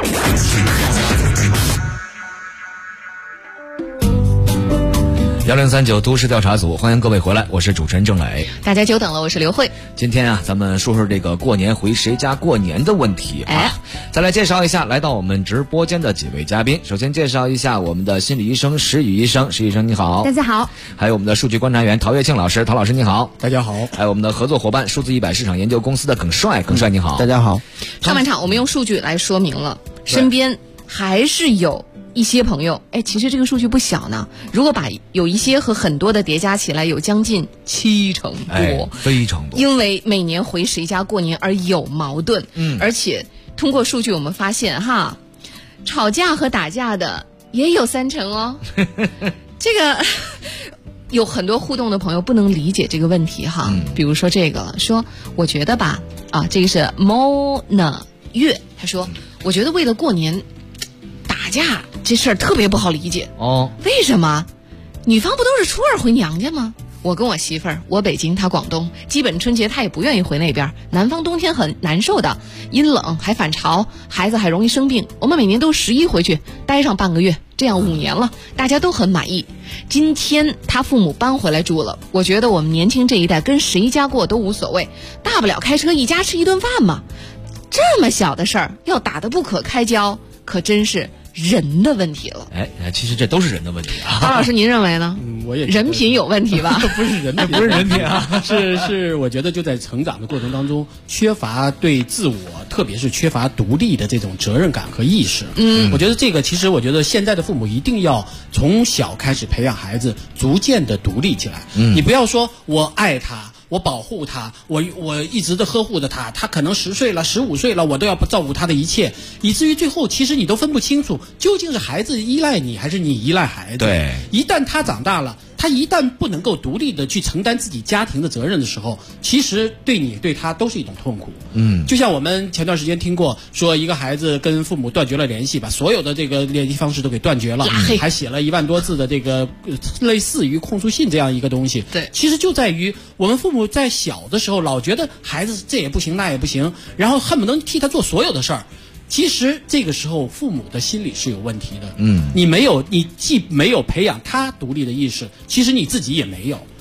1039都市调查组，欢迎各位回来，我是主持人郑磊。 大家久等了，我是刘慧。 今天啊，咱们说说这个过年回谁家过年的问题啊。再来介绍一下来到我们直播间的几位嘉宾。首先介绍一下我们的心理医生石宇医生，石医生你好。 大家好。 还有我们的数据观察员陶跃庆老师，陶老师你好。 大家好。 还有我们的合作伙伴数字100市场研究公司的耿帅，耿帅你好。 大家好。 上半场我们用数据来说明了，身边还是有一些朋友，其实这个数据不小呢。如果把有一些和很多的叠加起来，有将近70%多， 非常多。 因为每年回谁家过年而有矛盾，而且通过数据我们发现哈，吵架和打架的也有30%哦。这个有很多互动的朋友不能理解这个问题哈，比如说这个说，我觉得吧，这个是 Mona 月，他说，我觉得为了过年打架这事儿特别不好理解哦。 为什么？女方不都是初2回娘家吗？我跟我媳妇儿，我北京，她广东，基本春节她也不愿意回那边。南方冬天很难受的，阴冷还反潮，孩子还容易生病。我们每年都11回去待上半个月，这样5年了，大家都很满意。今天他父母搬回来住了，我觉得我们年轻这一代跟谁家过都无所谓，大不了开车一家吃一顿饭嘛。这么小的事儿要打得不可开交，可真是人的问题了。 其实这都是人的问题啊。 高老师您认为呢？ 我也人品有问题吧？ 不是人品， 不是人品啊， 是我觉得就在成长的过程当中，缺乏对自我，特别是缺乏独立的这种责任感和意识。我觉得这个其实我觉得现在的父母一定要从小开始培养孩子逐渐的独立起来。你不要说我爱他，我保护他，我一直的呵护着他，他可能10岁了15岁了，我都要照顾他的一切，以至于最后其实你都分不清楚究竟是孩子依赖你还是你依赖孩子。 对， 一旦他长大了，他一旦不能够独立的去承担自己家庭的责任的时候，其实对你对他都是一种痛苦。就像我们前段时间听过说，一个孩子跟父母断绝了联系，把所有的这个联系方式都给断绝了，还写了1万多字的这个类似于控诉信这样一个东西。 对， 其实就在于我们父母在小的时候老觉得孩子这也不行那也不行，然后恨不能替他做所有的事儿。其实这个时候父母的心理是有问题的。你既没有培养他独立的意识，其实你自己也没有。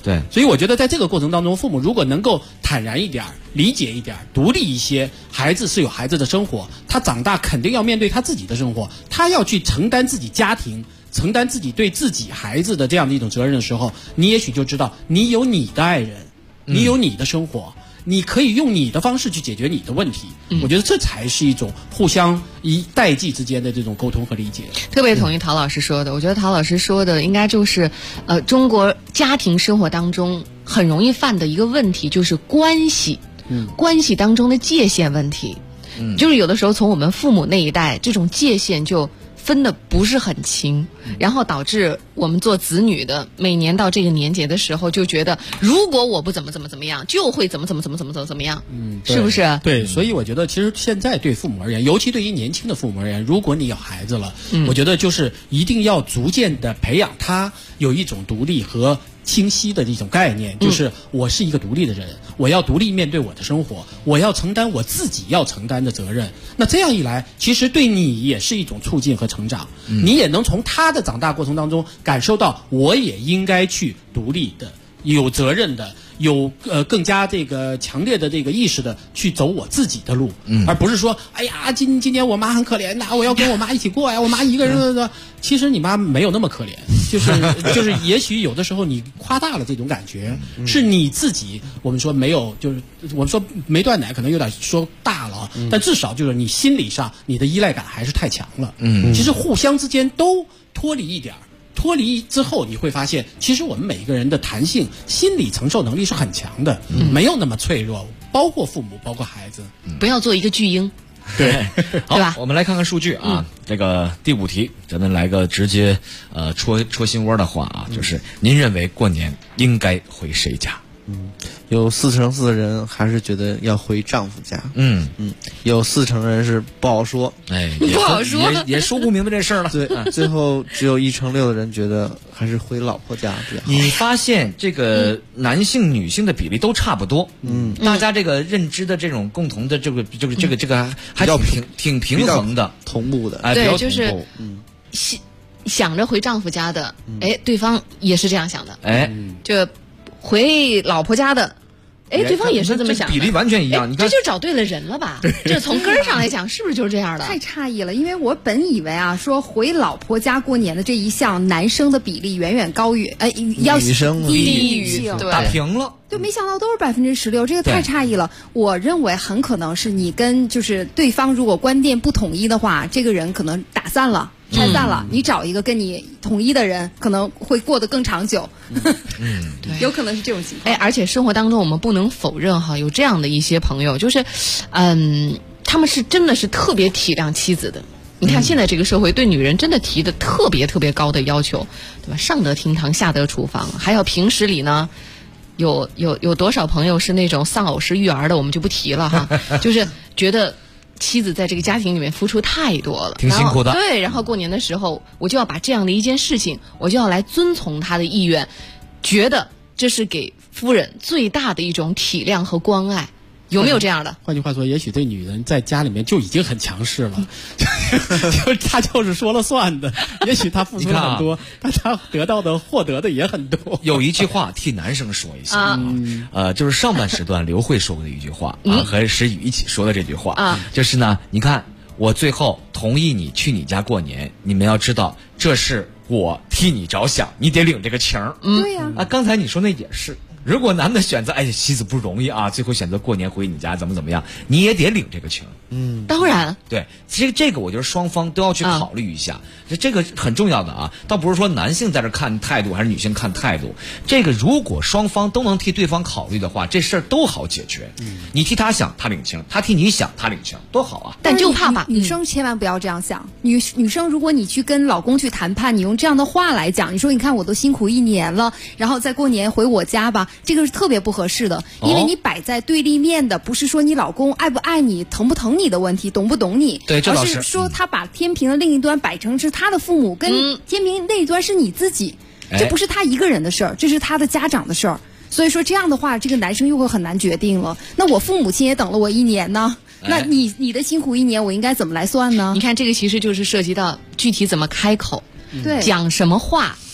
对， 所以我觉得在这个过程当中，父母如果能够坦然一点、理解一点、独立一些，孩子是有孩子的生活，他长大肯定要面对他自己的生活，他要去承担自己家庭、承担自己对自己孩子的这样的一种责任的时候，你也许就知道，你有你的爱人，你有你的生活。你可以用你的方式去解决你的问题，我觉得这才是一种互相代际之间的这种沟通和理解。 特别同意陶老师说的，我觉得陶老师说的应该就是，中国家庭生活当中很容易犯的一个问题，就是关系当中的界限问题。就是有的时候从我们父母那一代，这种界限就分的不是很清，然后导致我们做子女的每年到这个年节的时候就觉得，如果我不怎么样，就会怎么样，是不是？ 对，所以我觉得其实现在对父母而言，尤其对于年轻的父母而言，如果你有孩子了，我觉得就是一定要逐渐的培养他有一种独立和清晰的一种概念，就是我是一个独立的人，我要独立面对我的生活，我要承担我自己要承担的责任。那这样一来，其实对你也是一种促进和成长，你也能从他的长大过程当中感受到，我也应该去独立的、有责任的、有更加这个强烈的这个意识的去走我自己的路，而不是说，哎呀，今年我妈很可怜的，我要跟我妈一起过呀，我妈一个人的。其实你妈没有那么可怜，就是也许有的时候你夸大了这种感觉，是你自己我们说没有，就是我们说没断奶可能有点说大了，但至少就是你心理上你的依赖感还是太强了。其实互相之间都脱离一点。脱离之后，你会发现，其实我们每一个人的弹性、心理承受能力是很强的，没有那么脆弱，包括父母，包括孩子。 不要做一个巨婴。 对，好， 对吧？ 我们来看看数据啊。这个第5题，咱们来个直接戳心窝的话啊，就是您认为过年应该回谁家？ 有4%的人还是觉得要回丈夫家。有40%人是不好说， 不好说， 也说不明白这事儿了。 对，最后只有1%6的人觉得还是回老婆家比较好。 你发现这个男性、女性的比例都差不多，大家这个认知的这种共同的这个还挺平衡的， 同步的。 对，就是想着回丈夫家的，对方也是这样想的，就回老婆家的。对方也是这么想的， 比例完全一样。你看， 这就找对了人了吧？这从根儿上来讲，是不是就是这样的？ 太诧异了，因为我本以为啊，说回老婆家过年的这一项，男生的比例远远高于要女生低于打平了。 就没想到都是16%，这个太诧异了。我认为很可能是你跟就是对方如果观念不统一的话，这个人可能打散了。拆散了，你找一个跟你统一的人，可能会过得更长久。对，有可能是这种情况。 而且生活当中我们不能否认哈，有这样的一些朋友，就是，他们是真的是特别体谅妻子的。你看现在这个社会对女人真的提的特别高的要求，对吧？上得厅堂，下得厨房，还有平时里呢。有多少朋友是那种丧偶式育儿的，我们就不提了哈，就是觉得。妻子在这个家庭里面付出太多了， 挺辛苦的。 对，然后过年的时候，我就要把这样的一件事情，我就要来遵从他的意愿，觉得这是给夫人最大的一种体谅和关爱。有没有这样的？ 换句话说，也许这女人在家里面就已经很强势了，就是她就是说了算的。也许她付出了很多，但她获得的也很多。 有一句话替男生说一下就是上半时段刘慧说过的一句话和石宇一起说的这句话就是呢，你看我最后同意你去你家过年，你们要知道这是我替你着想，你得领这个情儿。 对呀。 刚才你说那也是。如果男的选择，妻子不容易啊，最后选择过年回你家，怎么样，你也得领这个情。 当然， 对，这个我觉得双方都要去考虑一下，这个很重要的啊，倒不是说男性在这看态度还是女性看态度，这个如果双方都能替对方考虑的话，这事儿都好解决。你替他想，他领情；他替你想，他领情，多好啊！ 但就怕女生千万不要这样想。女生，如果你去跟老公去谈判，你用这样的话来讲，你说你看我都辛苦1年了，然后再过年回我家吧，这个是特别不合适的，因为你摆在对立面的不是说你老公爱不爱你、疼不疼你的问题，懂不懂你， 对， 而是说他把天平的另一端摆成是他的父母，跟天平另一端是你自己，这不是他一个人的事儿，这是他的家长的事儿。所以说这样的话，这个男生又会很难决定了。那我父母亲也等了我1年呢，那你的辛苦1年，我应该怎么来算呢？ 你看这个其实就是涉及到具体怎么开口，对，讲什么话。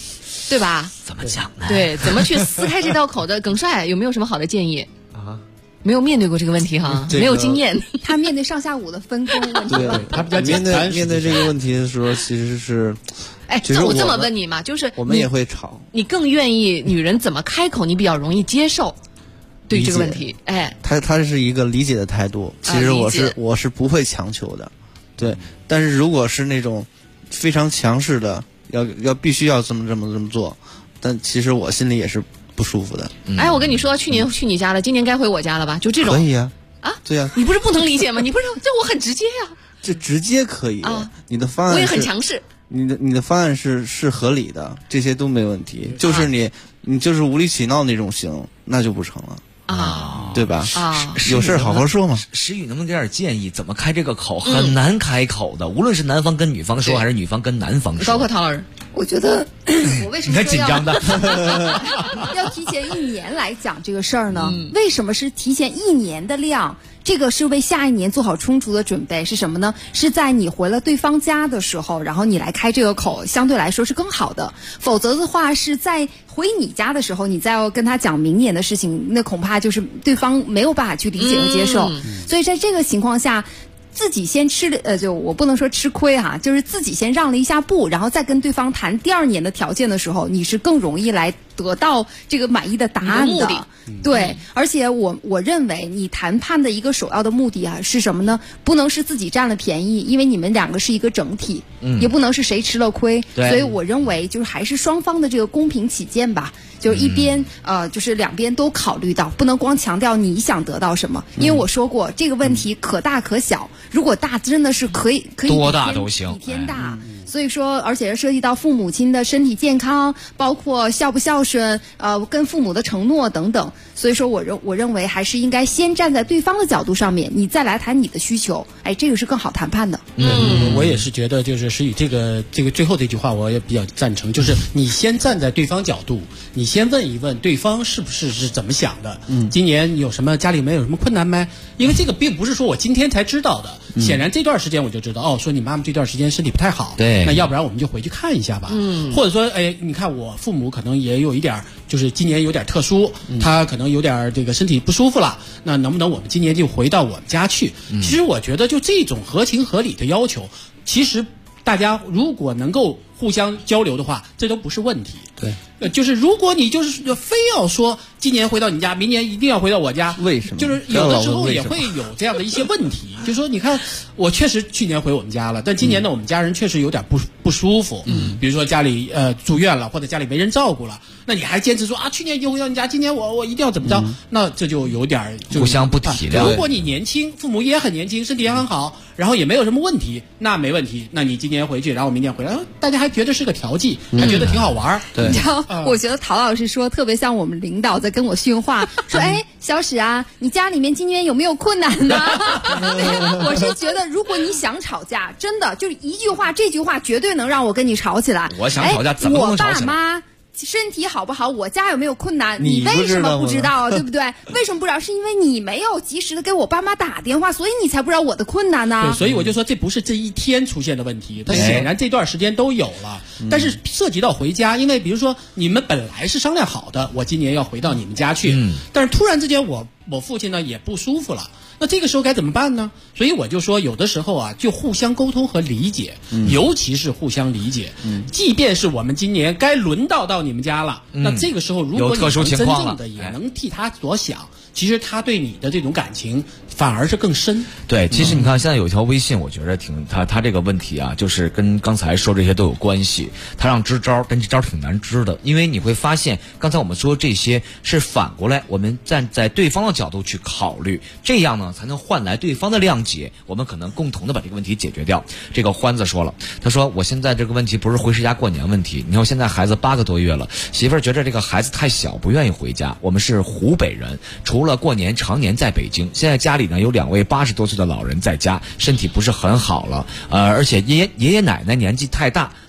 对吧？ 怎么讲呢？ 对，怎么去撕开这道口的？耿帅有没有什么好的建议啊？没有面对过这个问题哈，没有经验。 他面对上下午的分工问题， 对，他比较面对这个问题的时候，其实是， 那我这么问你嘛，就是我们也会吵， 你更愿意女人怎么开口，你比较容易接受？对于这个问题， 他是一个理解的态度。其实我是不会强求的，对。但是如果是那种非常强势的，必须要这么做，但其实我心里也是不舒服的。 我跟你说，去年去你家了，今年该回我家了吧？就这种可以啊，对啊， 你不是不能理解吗？你不是这我很直接呀， 这直接可以啊。你的方案我也很强势， 你的方案是合理的，这些都没问题。就是你就是无理取闹那种行，那就不成了。对吧？有事好好说嘛。 石宇能不能给点建议？怎么开这个口？很难开口的，无论是男方跟女方说，还是女方跟男方说。 包括陶老师， 我觉得我为什么你看紧张的要提前1年来讲这个事儿呢？为什么是提前1年的量？这个是为下一年做好充足的准备，是什么呢？是在你回了对方家的时候，然后你来开这个口，相对来说是更好的。否则的话，是在回你家的时候，你再要跟他讲明年的事情，那恐怕就是对方没有办法去理解和接受。所以在这个情况下，自己先就我不能说吃亏哈，就是自己先让了一下步，然后再跟对方谈第2年的条件的时候，你是更容易来得到这个满意的答案的。对，而且我认为你谈判的一个首要的目的是什么呢？不能是自己占了便宜，因为你们2个是一个整体，也不能是谁吃了亏。所以我认为就是还是双方的这个公平起见吧。就是一边就是2边都考虑到，不能光强调你想得到什么，因为我说过这个问题可大可小，如果大真的是可以多大都行， 比天大。所以说，而且涉及到父母亲的身体健康，包括孝不孝顺，跟父母的承诺等等。所以说我认为还是应该先站在对方的角度上面，你再来谈你的需求，这个是更好谈判的。 我也是觉得，就是石宇这个最后这句话，我也比较赞成，就是你先站在对方角度，你先问一问对方是怎么想的。今年有什么家里面有什么困难没？因为这个并不是说我今天才知道的，显然这段时间我就知道，说你妈妈这段时间身体不太好， 对， 那要不然我们就回去看一下吧。或者说，你看我父母可能也有一点，就是今年有点特殊，他可能有点这个身体不舒服了，那能不能我们今年就回到我们家去？其实我觉得就这种合情合理的要求，其实大家如果能够互相交流的话，这都不是问题。对，就是如果你就是非要说今年回到你家，明年一定要回到我家， 为什么？ 就是有的时候也会有这样的一些问题，就说你看，我确实去年回我们家了，但今年呢，我们家人确实有点不舒服，比如说家里住院了，或者家里没人照顾了，那你还坚持说去年已经回到你家，今年我一定要怎么着？那这就有点互相不体谅。 如果你年轻，父母也很年轻，身体也很好，然后也没有什么问题，那没问题，那你今年回去，然后明年回来，大家还觉得是个调剂，还觉得挺好玩。 对， 你知道，我觉得陶老师说特别像我们领导在跟我训话，说小史啊，你家里面今年有没有困难呢？我是觉得，如果你想吵架，真的就是一句话，这句话绝对能让我跟你吵起来。 我想吵架怎么能吵起来？ 我爸妈身体好不好？我家有没有困难？你为什么不知道？对不对？为什么不知道？是因为你没有及时的给我爸妈打电话，所以你才不知道我的困难呢。 对，所以我就说这不是这一天出现的问题，它显然这段时间都有了。但是涉及到回家，因为比如说你们本来是商量好的，我今年要回到你们家去，但是突然之间我父亲呢也不舒服了。那这个时候该怎么办呢？所以我就说，有的时候就互相沟通和理解，尤其是互相理解。即便是我们今年该轮到你们家了，那这个时候如果你能真正的也能替他所想，其实他对你的这种感情反而是更深。 对，其实你看现在有一条微信，我觉得他这个问题就是跟刚才说这些都有关系。他让支招，但这招挺难支的，因为你会发现，刚才我们说这些是反过来，我们站在对方的角度去考虑，这样呢才能换来对方的谅解，我们可能共同的把这个问题解决掉。这个欢子说了，他说我现在这个问题不是回谁家过年问题，你看我现在孩子8个多月了，媳妇儿觉得这个孩子太小，不愿意回家。我们是湖北人，除了过年常年在北京，现在家里呢有2位80多岁的老人在家，身体不是很好了，而且爷爷奶奶年纪太大，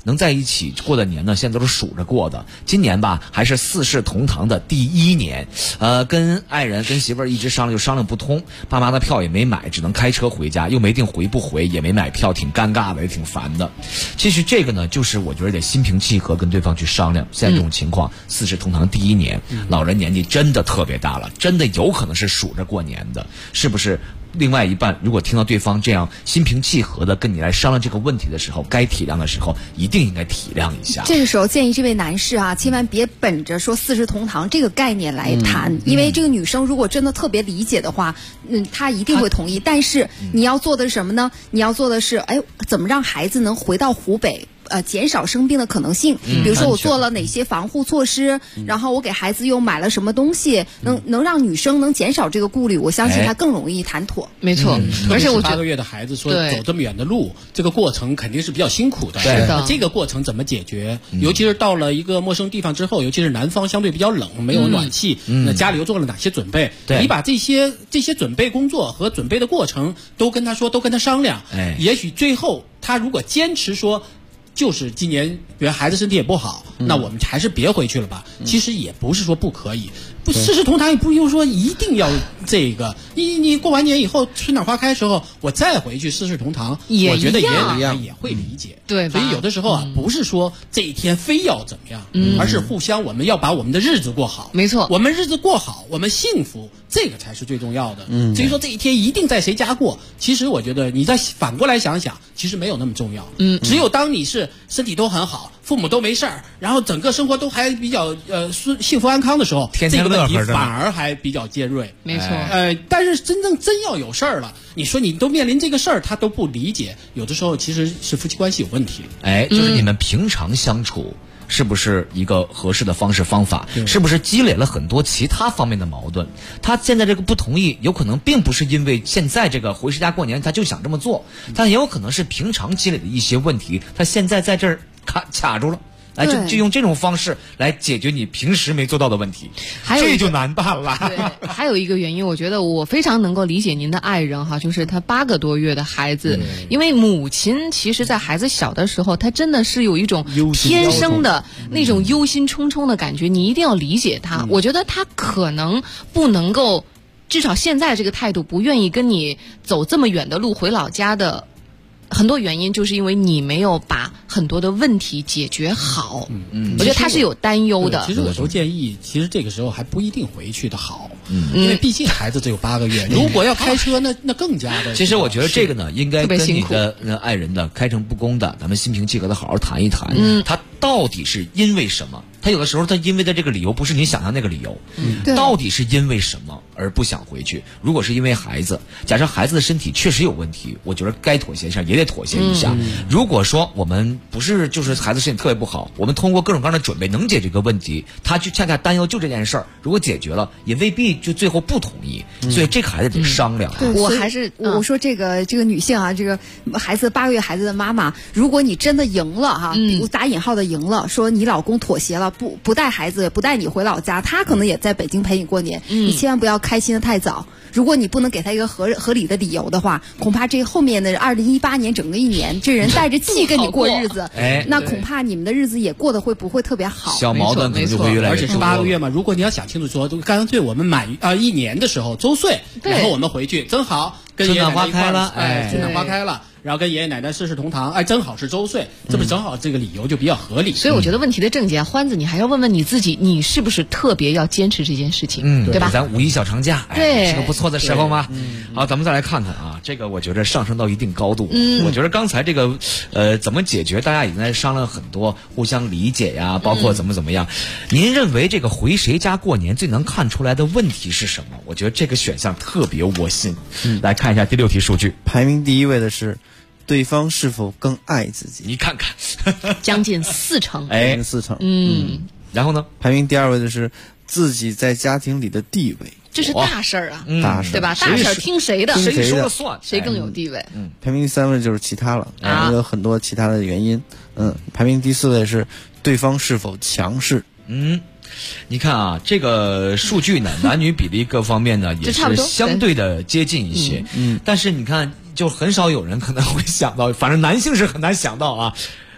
能在一起过的年呢，现在都是数着过的。今年吧，还是四世同堂的第1年，跟爱人跟媳妇儿一直商量，就商量不通，爸妈的票也没买，只能开车回家，又没定回不回，也没买票，挺尴尬的，也挺烦的。其实这个呢，就是我觉得得心平气和跟对方去商量。现在这种情况，四世同堂第1年，老人年纪真的特别大了，真的有可能是数着过年的，是不是？另外一半如果听到对方这样心平气和的跟你来商量这个问题的时候，该体谅的时候一定应该体谅一下。 这个时候建议这位男士啊，千万别本着说四世同堂这个概念来谈，因为这个女生如果真的特别理解的话，她一定会同意。但是你要做的是什么呢？你要做的是，怎么让孩子能回到湖北？减少生病的可能性，比如说我做了哪些防护措施，然后我给孩子又买了什么东西，能让女生能减少这个顾虑，我相信她更容易谈妥。 没错， 而且我8个月的孩子说走这么远的路，这个过程肯定是比较辛苦的。 是的， 这个过程怎么解决？尤其是到了一个陌生地方之后，尤其是南方相对比较冷，没有暖气，那家里又做了哪些准备？你把这些准备工作和准备的过程都跟他说，都跟他商量。也许最后他如果坚持说，就是今年比如孩子身体也不好，那我们还是别回去了吧。其实也不是说不可以，四世同堂也不用说一定要这个。你过完年以后春暖花开的时候，我再回去四世同堂，我觉得也会理解。 对， 所以有的时候啊，不是说这一天非要怎么样，而是互相我们要把我们的日子过好。 没错， 我们日子过好，我们幸福，这个才是最重要的。至于说这一天一定在谁家过，其实我觉得你再反过来想想，其实没有那么重要。只有当你是身体都很好，父母都没事儿，然后整个生活都还比较幸福安康的时候， 天天乐呵着， 这个问题反而还比较尖锐。 没错。 但是真要有事儿了，你说你都面临这个事儿，他都不理解，有的时候其实是夫妻关系有问题。 就是你们平常相处是不是一个合适的方式方法？是不是积累了很多其他方面的矛盾？他现在这个不同意，有可能并不是因为现在这个回师家过年他就想这么做，但也有可能是平常积累的一些问题，他现在在这儿卡住了。就用这种方式来解决你平时没做到的问题，这就难办了。 对，还有一个原因，我觉得我非常能够理解您的爱人哈，就是他8个多月的孩子，因为母亲其实在孩子小的时候，她真的是有一种天生的那种忧心忡忡的感觉，你一定要理解她。我觉得她可能不能够，至少现在这个态度，不愿意跟你走这么远的路回老家的。很多原因就是因为你没有把很多的问题解决好，我觉得他是有担忧的。 其实我都建议，其实这个时候还不一定回去的好，因为毕竟孩子只有8个月，如果要开车，那更加的。 其实我觉得这个呢，应该跟你的爱人的开诚布公的，咱们心平气和的好好谈一谈，他到底是因为什么？他有的时候他因为的这个理由不是你想象那个理由，到底是因为什么而不想回去？如果是因为孩子，假设孩子的身体确实有问题，我觉得该妥协一下也得妥协一下。如果说我们不是就是孩子身体特别不好，我们通过各种各样的准备能解决这个问题，他就恰恰担忧就这件事儿，如果解决了，也未必就最后不同意。所以这个孩子得商量。 我还是我说这个女性啊，这个孩子8个月孩子的妈妈，如果你真的赢了哈，比如打引号的赢了，说你老公妥协了。不带孩子，不带你回老家，他可能也在北京陪你过年。你千万不要开心的太早。如果你不能给他一个合理的理由的话，恐怕这后面的2018年整个1年，这人带着气跟你过日子，那恐怕你们的日子也过得不会特别好。 小矛盾可能就会越来越多。 而且是8个月嘛，如果你要想清楚说，干脆我们满1年的时候周岁，然后我们回去正好跟爷爷奶奶一块儿，春暖花开了。然后跟爷爷奶奶四世同堂，正好是周岁，这不正好这个理由就比较合理。 所以我觉得问题的症结，欢子你还要问问你自己，你是不是特别要坚持这件事情，对吧？ 咱5一小长假， 对， 是个不错的时候嘛。好，咱们再来看看啊，这个我觉得上升到一定高度。我觉得刚才这个怎么解决，大家已经在商量很多，互相理解呀，包括怎么样。您认为这个回谁家过年最能看出来的问题是什么？我觉得这个选项特别窝心。来看一下第6题数据， 排名第1位的是。对方是否更爱自己？ 你看看， 将近40%， 将近40%。 然后呢？ 排名第2位的是自己在家庭里的地位， 这是大事儿啊， 大事对吧？大事儿听谁的？ 谁说了算？ 谁更有地位？ 排名第3位就是其他了，有很多其他的原因。排名第4位是对方是否强势。 你看啊，这个数据呢，男女比例各方面呢也是相对的接近一些。但是你看，就很少有人可能会想到，反正男性是很难想到啊。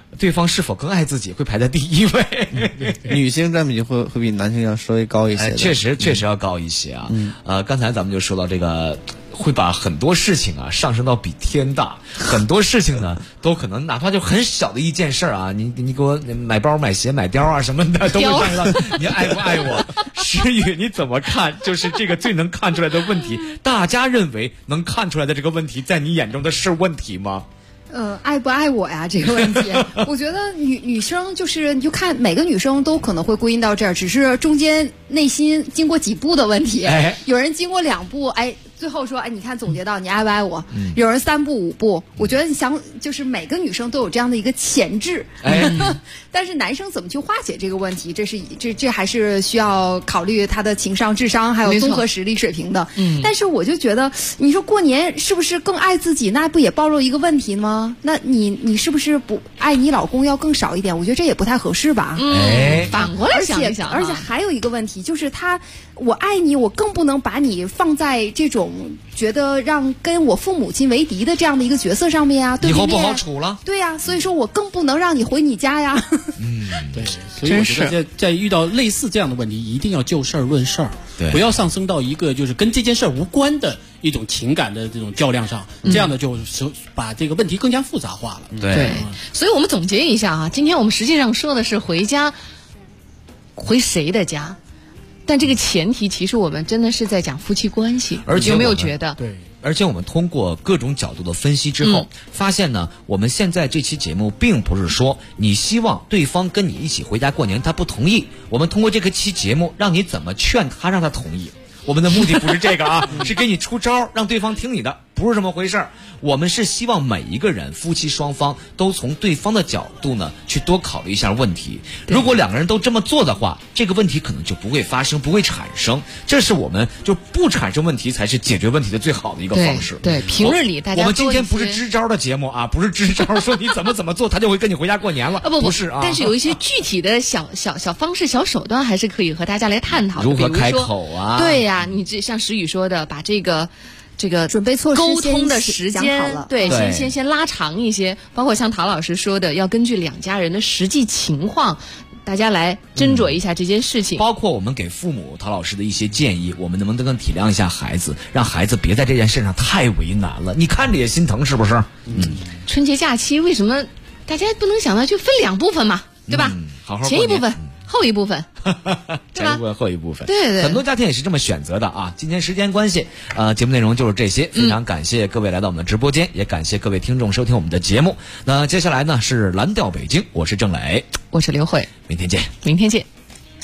对方是否更爱自己会排在第一位。 女性占比会比男性要稍微高一些， 确实要高一些啊。刚才咱们就说到这个。会把很多事情啊上升到比天大，很多事情呢都可能哪怕就很小的一件事啊，你给我买包买鞋买貂啊什么的都会上升到你爱不爱我。诗雨你怎么看？就是这个最能看出来的问题，大家认为能看出来的这个问题，在你眼中的是问题吗？ 爱不爱我呀？这个问题，我觉得女生就是你就看每个女生都可能会归因到这儿，只是中间内心经过几步的问题。有人经过2步，最后说，你看总结到你爱不爱我？有人3步5步，我觉得就是每个女生都有这样的一个潜质，但是男生怎么去化解这个问题，这还是需要考虑他的情商、智商还有综合实力水平的。但是我就觉得，你说过年是不是更爱自己？那不也暴露一个问题吗？那你是不是不爱你老公要更少一点？我觉得这也不太合适吧。 反过来想一想， 而且还有一个问题就是我爱你，我更不能把你放在这种觉得让跟我父母亲为敌的这样的一个角色上面啊，对立面以后不好处了。 对呀，所以说我更不能让你回你家呀。 对，所以我觉得在遇到类似这样的问题，一定要就事儿论事儿，不要上升到一个就是跟这件事儿无关的一种情感的这种较量上，这样的就把这个问题更加复杂化了。 对，所以我们总结一下啊，今天我们实际上说的是回家，回谁的家？但这个前提，其实我们真的是在讲夫妻关系， 而且有没有觉得？ 对。 而且我们通过各种角度的分析之后，发现呢，我们现在这期节目并不是说你希望对方跟你一起回家过年，他不同意。我们通过这个期节目，让你怎么劝他，让他同意。我们的目的不是这个啊，是给你出招，让对方听你的，不是这么回事儿。我们是希望每一个人夫妻双方都从对方的角度呢去多考虑一下问题。如果2个人都这么做的话，这个问题可能就不会发生，不会产生。这是我们就不产生问题才是解决问题的最好的一个方式。 对，平日里大家我们今天不是支招的节目啊，不是支招说你怎么做他就会跟你回家过年了。 不是啊。 但是有一些具体的小方式、小手段，还是可以和大家来探讨的。 如何开口啊？ 对呀，你这像石宇说的，把这个准备措施沟通的时间，对，先拉长一些。包括像陶老师说的，要根据2家人的实际情况，大家来斟酌一下这件事情。 包括我们给父母陶老师的一些建议，我们能不能更体谅一下孩子，让孩子别在这件事上太为难了？你看着也心疼，是不是？ 春节假期为什么大家不能想到就分2部分嘛，对吧？ 好好前一部分。后一部分， 前一部分后一部分， 对， 很多家庭也是这么选择的啊。今天时间关系，节目内容就是这些。非常感谢各位来到我们的直播间，也感谢各位听众收听我们的节目。那接下来呢是蓝调北京，我是郑磊， 我是刘慧， 明天见， 明天见。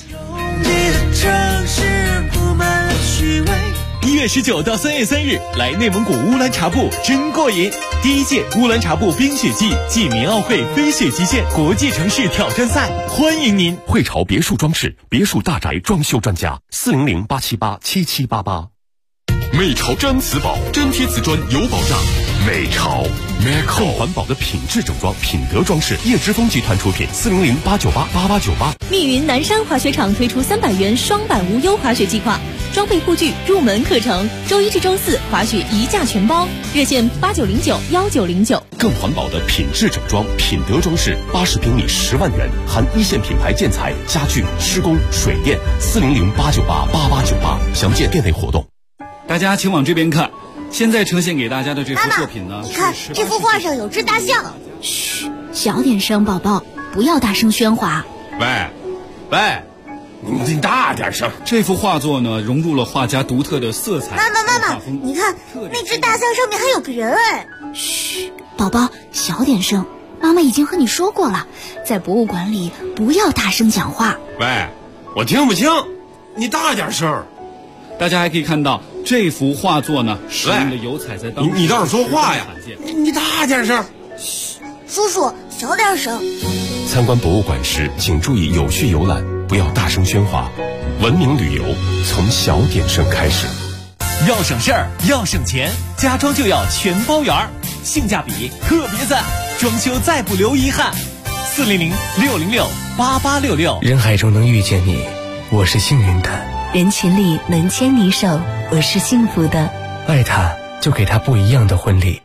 1月19到3月3日，来内蒙古乌兰察布真过瘾！第1届乌兰察布冰雪季暨棉奥会飞雪极限国际城市挑战赛，欢迎您！ 汇潮别墅装饰，别墅大宅装修专家，400-878-7788。美潮毡瓷宝，粘贴瓷砖有保障。美潮 ，Meco 更环保的品质整装，品德装饰，叶之峰集团出品，400-898-8898。 密云南山滑雪场推出300元双板无忧滑雪计划。 装备护具入门课程，周1至周4滑雪1价全包，热线89091909。 更环保的品质整装，品德装饰，80平米10万元，含1线品牌建材、家具、施工、水电，400-898-8898。详见店内活动。 大家请往这边看，现在呈现给大家的这幅作品呢， 你看这幅画上有只大象。 嘘，小点声，宝宝，不要大声喧哗。 喂。 你大点声！这幅画作呢，融入了画家独特的色彩。 妈妈，你看那只大象上面还有个人哎！ 嘘，宝宝，小点声。妈妈已经和你说过了，在博物馆里不要大声讲话。 喂，我听不清，你大点声。大家还可以看到这幅画作呢，使用的油彩在当中。你倒是说话呀！你大点声。 嘘，叔叔，小点声。 参观博物馆时，请注意有序游览。 不要大声喧哗，文明旅游从小点声开始。 要省事儿，要省钱，家装就要全包圆儿，性价比特别赞，装修再不留遗憾。400-606-8866。 人海中能遇见你，我是幸运的； 人群里能牵你手，我是幸福的。 爱他，就给他不一样的婚礼。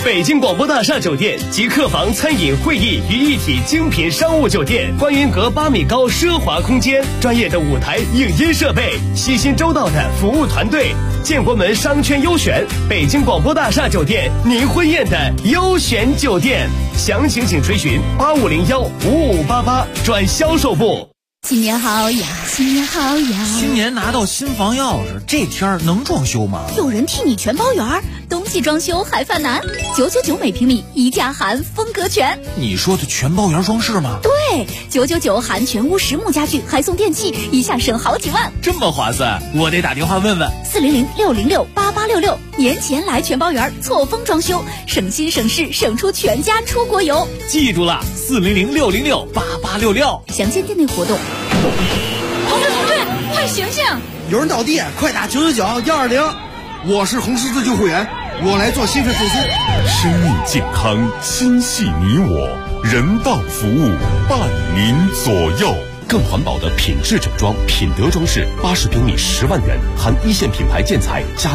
北京广播大厦酒店集客房、餐饮、会议于一体精品商务酒店，观云阁8米高奢华空间，专业的舞台影音设备，细心周到的服务团队。建国门商圈优选，北京广播大厦酒店，您婚宴的优选酒店。详情请垂询85015588转销售部。 新年好呀，新年好呀！ 新年拿到新房钥匙，这天儿能装修吗？ 有人替你全包圆，冬季装修还犯难，999每平米，一价含风格全。 你说的全包圆装饰吗？ 对，999含全屋实木家具，还送电器，一下省好几万， 这么划算！我得打电话问问。 400-606-8866，年前来全包圆，错峰装修，省心省事，省出全家出国游。 记住了，400-606-8866， 详见店内活动。 同志，快醒醒！ 有人倒地，快打999-120。我是红十字救护员，我来做心肺复苏。 生命健康，心系你我，人道服务伴您左右。更环保的品质整装，品德装饰，80平米10万元，含一线品牌建材，家